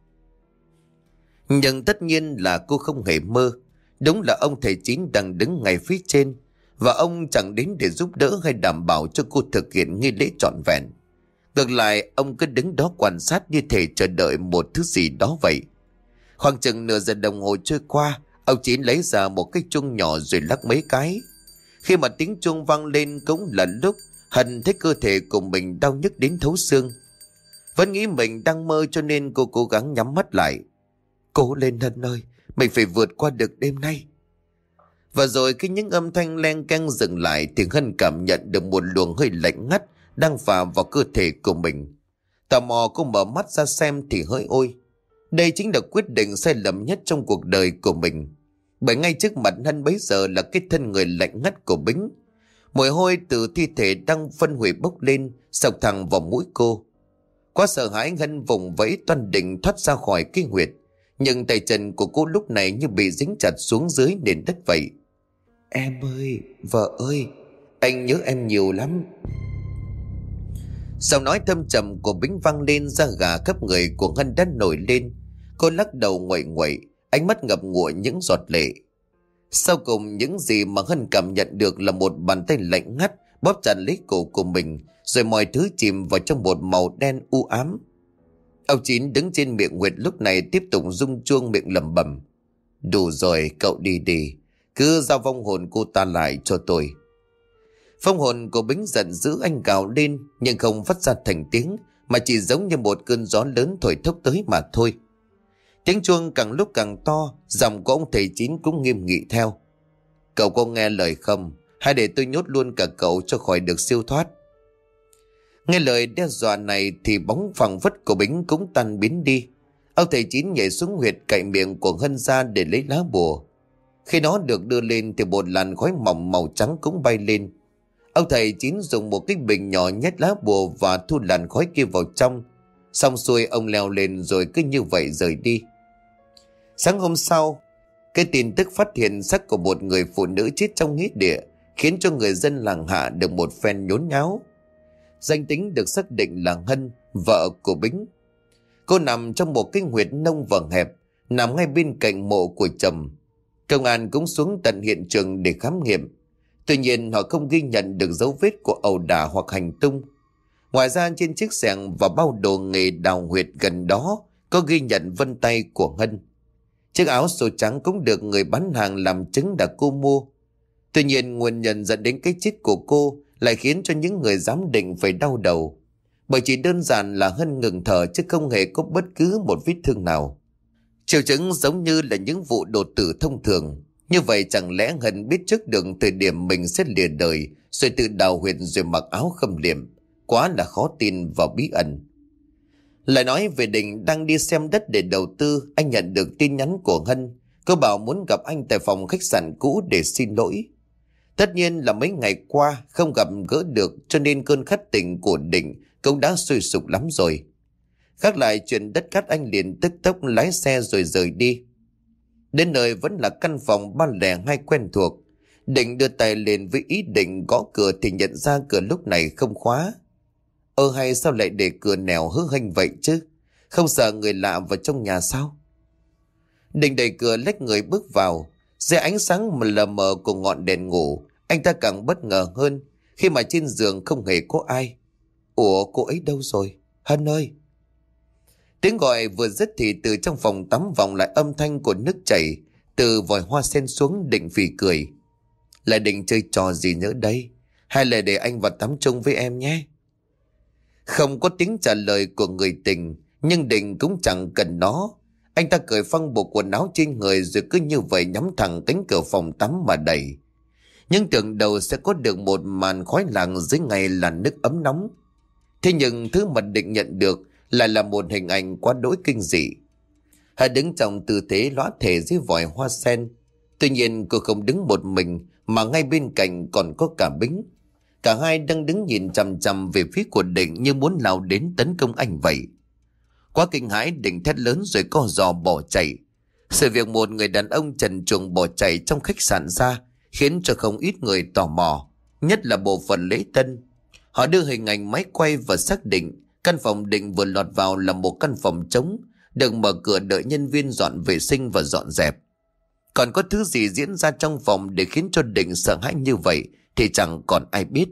Nhưng tất nhiên là cô không hề mơ. Đúng là ông thầy Chín đang đứng ngay phía trên, và ông chẳng đến để giúp đỡ hay đảm bảo cho cô thực hiện nghi lễ trọn vẹn. Ngược lại, ông cứ đứng đó quan sát như thể chờ đợi một thứ gì đó vậy. Khoảng chừng nửa giờ đồng hồ trôi qua, ông Chín lấy ra một cái chuông nhỏ rồi lắc mấy cái. Khi mà tiếng chuông vang lên cũng là lúc Hân thấy cơ thể của mình đau nhức đến thấu xương. Vẫn nghĩ mình đang mơ cho nên cô cố gắng nhắm mắt lại. Cố lên Hân ơi, mình phải vượt qua được đêm nay. Và rồi khi những âm thanh len keng dừng lại thì Hân cảm nhận được một luồng hơi lạnh ngắt đang phả vào cơ thể của mình. Tò mò cô mở mắt ra xem thì hỡi ôi, đây chính là quyết định sai lầm nhất trong cuộc đời của mình. Bởi ngay trước mặt Hân bấy giờ là cái thân người lạnh ngắt của Bính. Mùi hôi từ thi thể đang phân hủy bốc lên, xộc thẳng vào mũi cô. Quá sợ hãi, Hân vùng vẫy toan định thoát ra khỏi cái huyệt, nhưng tay chân của cô lúc này như bị dính chặt xuống dưới nền đất vậy. Em ơi, vợ ơi, anh nhớ em nhiều lắm. Giọng nói thâm trầm của Bính vang lên, da gà khắp người của Hân đã nổi lên. Cô lắc đầu nguậy nguậy, ánh mắt ngập ngụa những giọt lệ. Sau cùng những gì mà Hân cảm nhận được là một bàn tay lạnh ngắt bóp chặt lấy cổ của mình, rồi mọi thứ chìm vào trong một màu đen u ám. Ông Chín đứng trên miệng huyệt lúc này tiếp tục rung chuông miệng lẩm bẩm. Đủ rồi, cậu đi đi, cứ giao vong hồn cô ta lại cho tôi. Phong hồn của Bính giận dữ, anh gào lên nhưng không phát ra thành tiếng, mà chỉ giống như một cơn gió lớn thổi thốc tới mà thôi. Tiếng chuông càng lúc càng to, giọng của ông thầy Chín cũng nghiêm nghị theo. Cậu có nghe lời không? Hay để tôi nhốt luôn cả cậu cho khỏi được siêu thoát? Nghe lời đe dọa này thì bóng phẳng phất của Bính cũng tan biến đi. Ông thầy Chín nhảy xuống huyệt cạy miệng của Hân ra để lấy lá bùa. Khi nó được đưa lên thì một làn khói mỏng màu trắng cũng bay lên. Ông thầy Chín dùng một cái bình nhỏ nhét lá bùa và thu làn khói kia vào trong. Xong xuôi ông leo lên rồi cứ như vậy rời đi. Sáng hôm sau, cái tin tức phát hiện xác của một người phụ nữ chết trong nghĩa địa khiến cho người dân làng Hạ được một phen nhốn nháo. Danh tính được xác định là Hân, vợ của Bính. Cô nằm trong một cái huyệt nông vầng hẹp, nằm ngay bên cạnh mộ của chồng. Công an cũng xuống tận hiện trường để khám nghiệm. Tuy nhiên họ không ghi nhận được dấu vết của ẩu đả hoặc hành tung. Ngoài ra trên chiếc xẻng và bao đồ nghề đào huyệt gần đó có ghi nhận vân tay của Hân. Chiếc áo sổ trắng cũng được người bán hàng làm chứng là cô mua. Tuy nhiên nguyên nhân dẫn đến cái chết của cô lại khiến cho những người giám định phải đau đầu. Bởi chỉ đơn giản là Hân ngừng thở chứ không hề có bất cứ một vết thương nào. Triệu chứng giống như là những vụ đột tử thông thường. Như vậy chẳng lẽ Hân biết trước được thời điểm mình sẽ lìa đời rồi tự đào huyệt rồi mặc áo khâm liệm? Quá là khó tin và bí ẩn. Lại nói về Đình đang đi xem đất để đầu tư, anh nhận được tin nhắn của Hân. Cô bảo muốn gặp anh tại phòng khách sạn cũ để xin lỗi. Tất nhiên là mấy ngày qua không gặp gỡ được cho nên cơn khát tình của Đình cũng đã sôi sục lắm rồi. Khác lại chuyện đất cát, anh liền tức tốc lái xe rồi rời đi. Đến nơi vẫn là căn phòng 302 quen thuộc. Định đưa tay lên với ý định gõ cửa thì nhận ra cửa lúc này không khóa. Hay sao lại để cửa nẻo hớ hênh vậy chứ? Không sợ người lạ vào trong nhà sao? Định đẩy cửa lách người bước vào. Dưới ánh sáng lờ mờ của ngọn đèn ngủ, anh ta càng bất ngờ hơn khi mà trên giường không hề có ai. Ủa, cô ấy đâu rồi? Hân ơi! Tiếng gọi vừa dứt thì từ trong phòng tắm vọng lại âm thanh của nước chảy từ vòi hoa sen xuống. Định phì cười. Lại định chơi trò gì nữa đây? Hay là để anh vào tắm chung với em nhé? Không có tiếng trả lời của người tình, nhưng Định cũng chẳng cần nó. Anh ta cởi phăng bộ quần áo trên người rồi cứ như vậy nhắm thẳng cánh cửa phòng tắm mà đẩy. Nhưng tưởng đầu sẽ có được một màn khói làng dưới ngày là nước ấm nóng. Thế nhưng thứ mà Định nhận được lại là một hình ảnh quá đỗi kinh dị. Hà đứng trong tư thế lõa thể dưới vòi hoa sen. Tuy nhiên cô không đứng một mình mà ngay bên cạnh còn có cả Bính. Cả hai đang đứng nhìn chằm chằm về phía của Định như muốn lao đến tấn công anh vậy. Quá kinh hãi, Định thét lớn rồi co giò bỏ chạy. Sự việc một người đàn ông trần truồng bỏ chạy trong khách sạn ra khiến cho không ít người tò mò, nhất là bộ phận lễ tân. Họ đưa hình ảnh máy quay và xác định căn phòng Định vừa lọt vào là một căn phòng trống, được mở cửa đợi nhân viên dọn vệ sinh và dọn dẹp. Còn có thứ gì diễn ra trong phòng để khiến cho Định sợ hãi như vậy thì chẳng còn ai biết.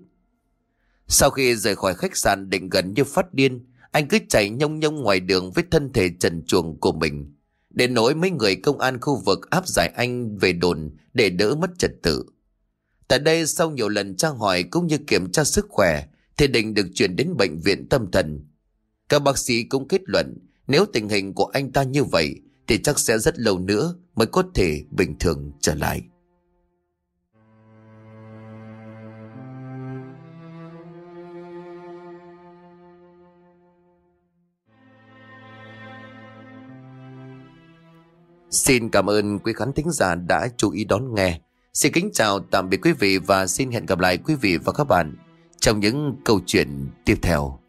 Sau khi rời khỏi khách sạn, Định gần như phát điên. Anh cứ chạy nhông nhông ngoài đường với thân thể trần truồng của mình. Đến nỗi mấy người công an khu vực áp giải anh về đồn để đỡ mất trật tự. Tại đây sau nhiều lần tra hỏi cũng như kiểm tra sức khỏe thì Đình được chuyển đến bệnh viện tâm thần. Các bác sĩ cũng kết luận nếu tình hình của anh ta như vậy thì chắc sẽ rất lâu nữa mới có thể bình thường trở lại. Xin cảm ơn quý khán thính giả đã chú ý đón nghe. Xin kính chào tạm biệt quý vị và xin hẹn gặp lại quý vị và các bạn trong những câu chuyện tiếp theo.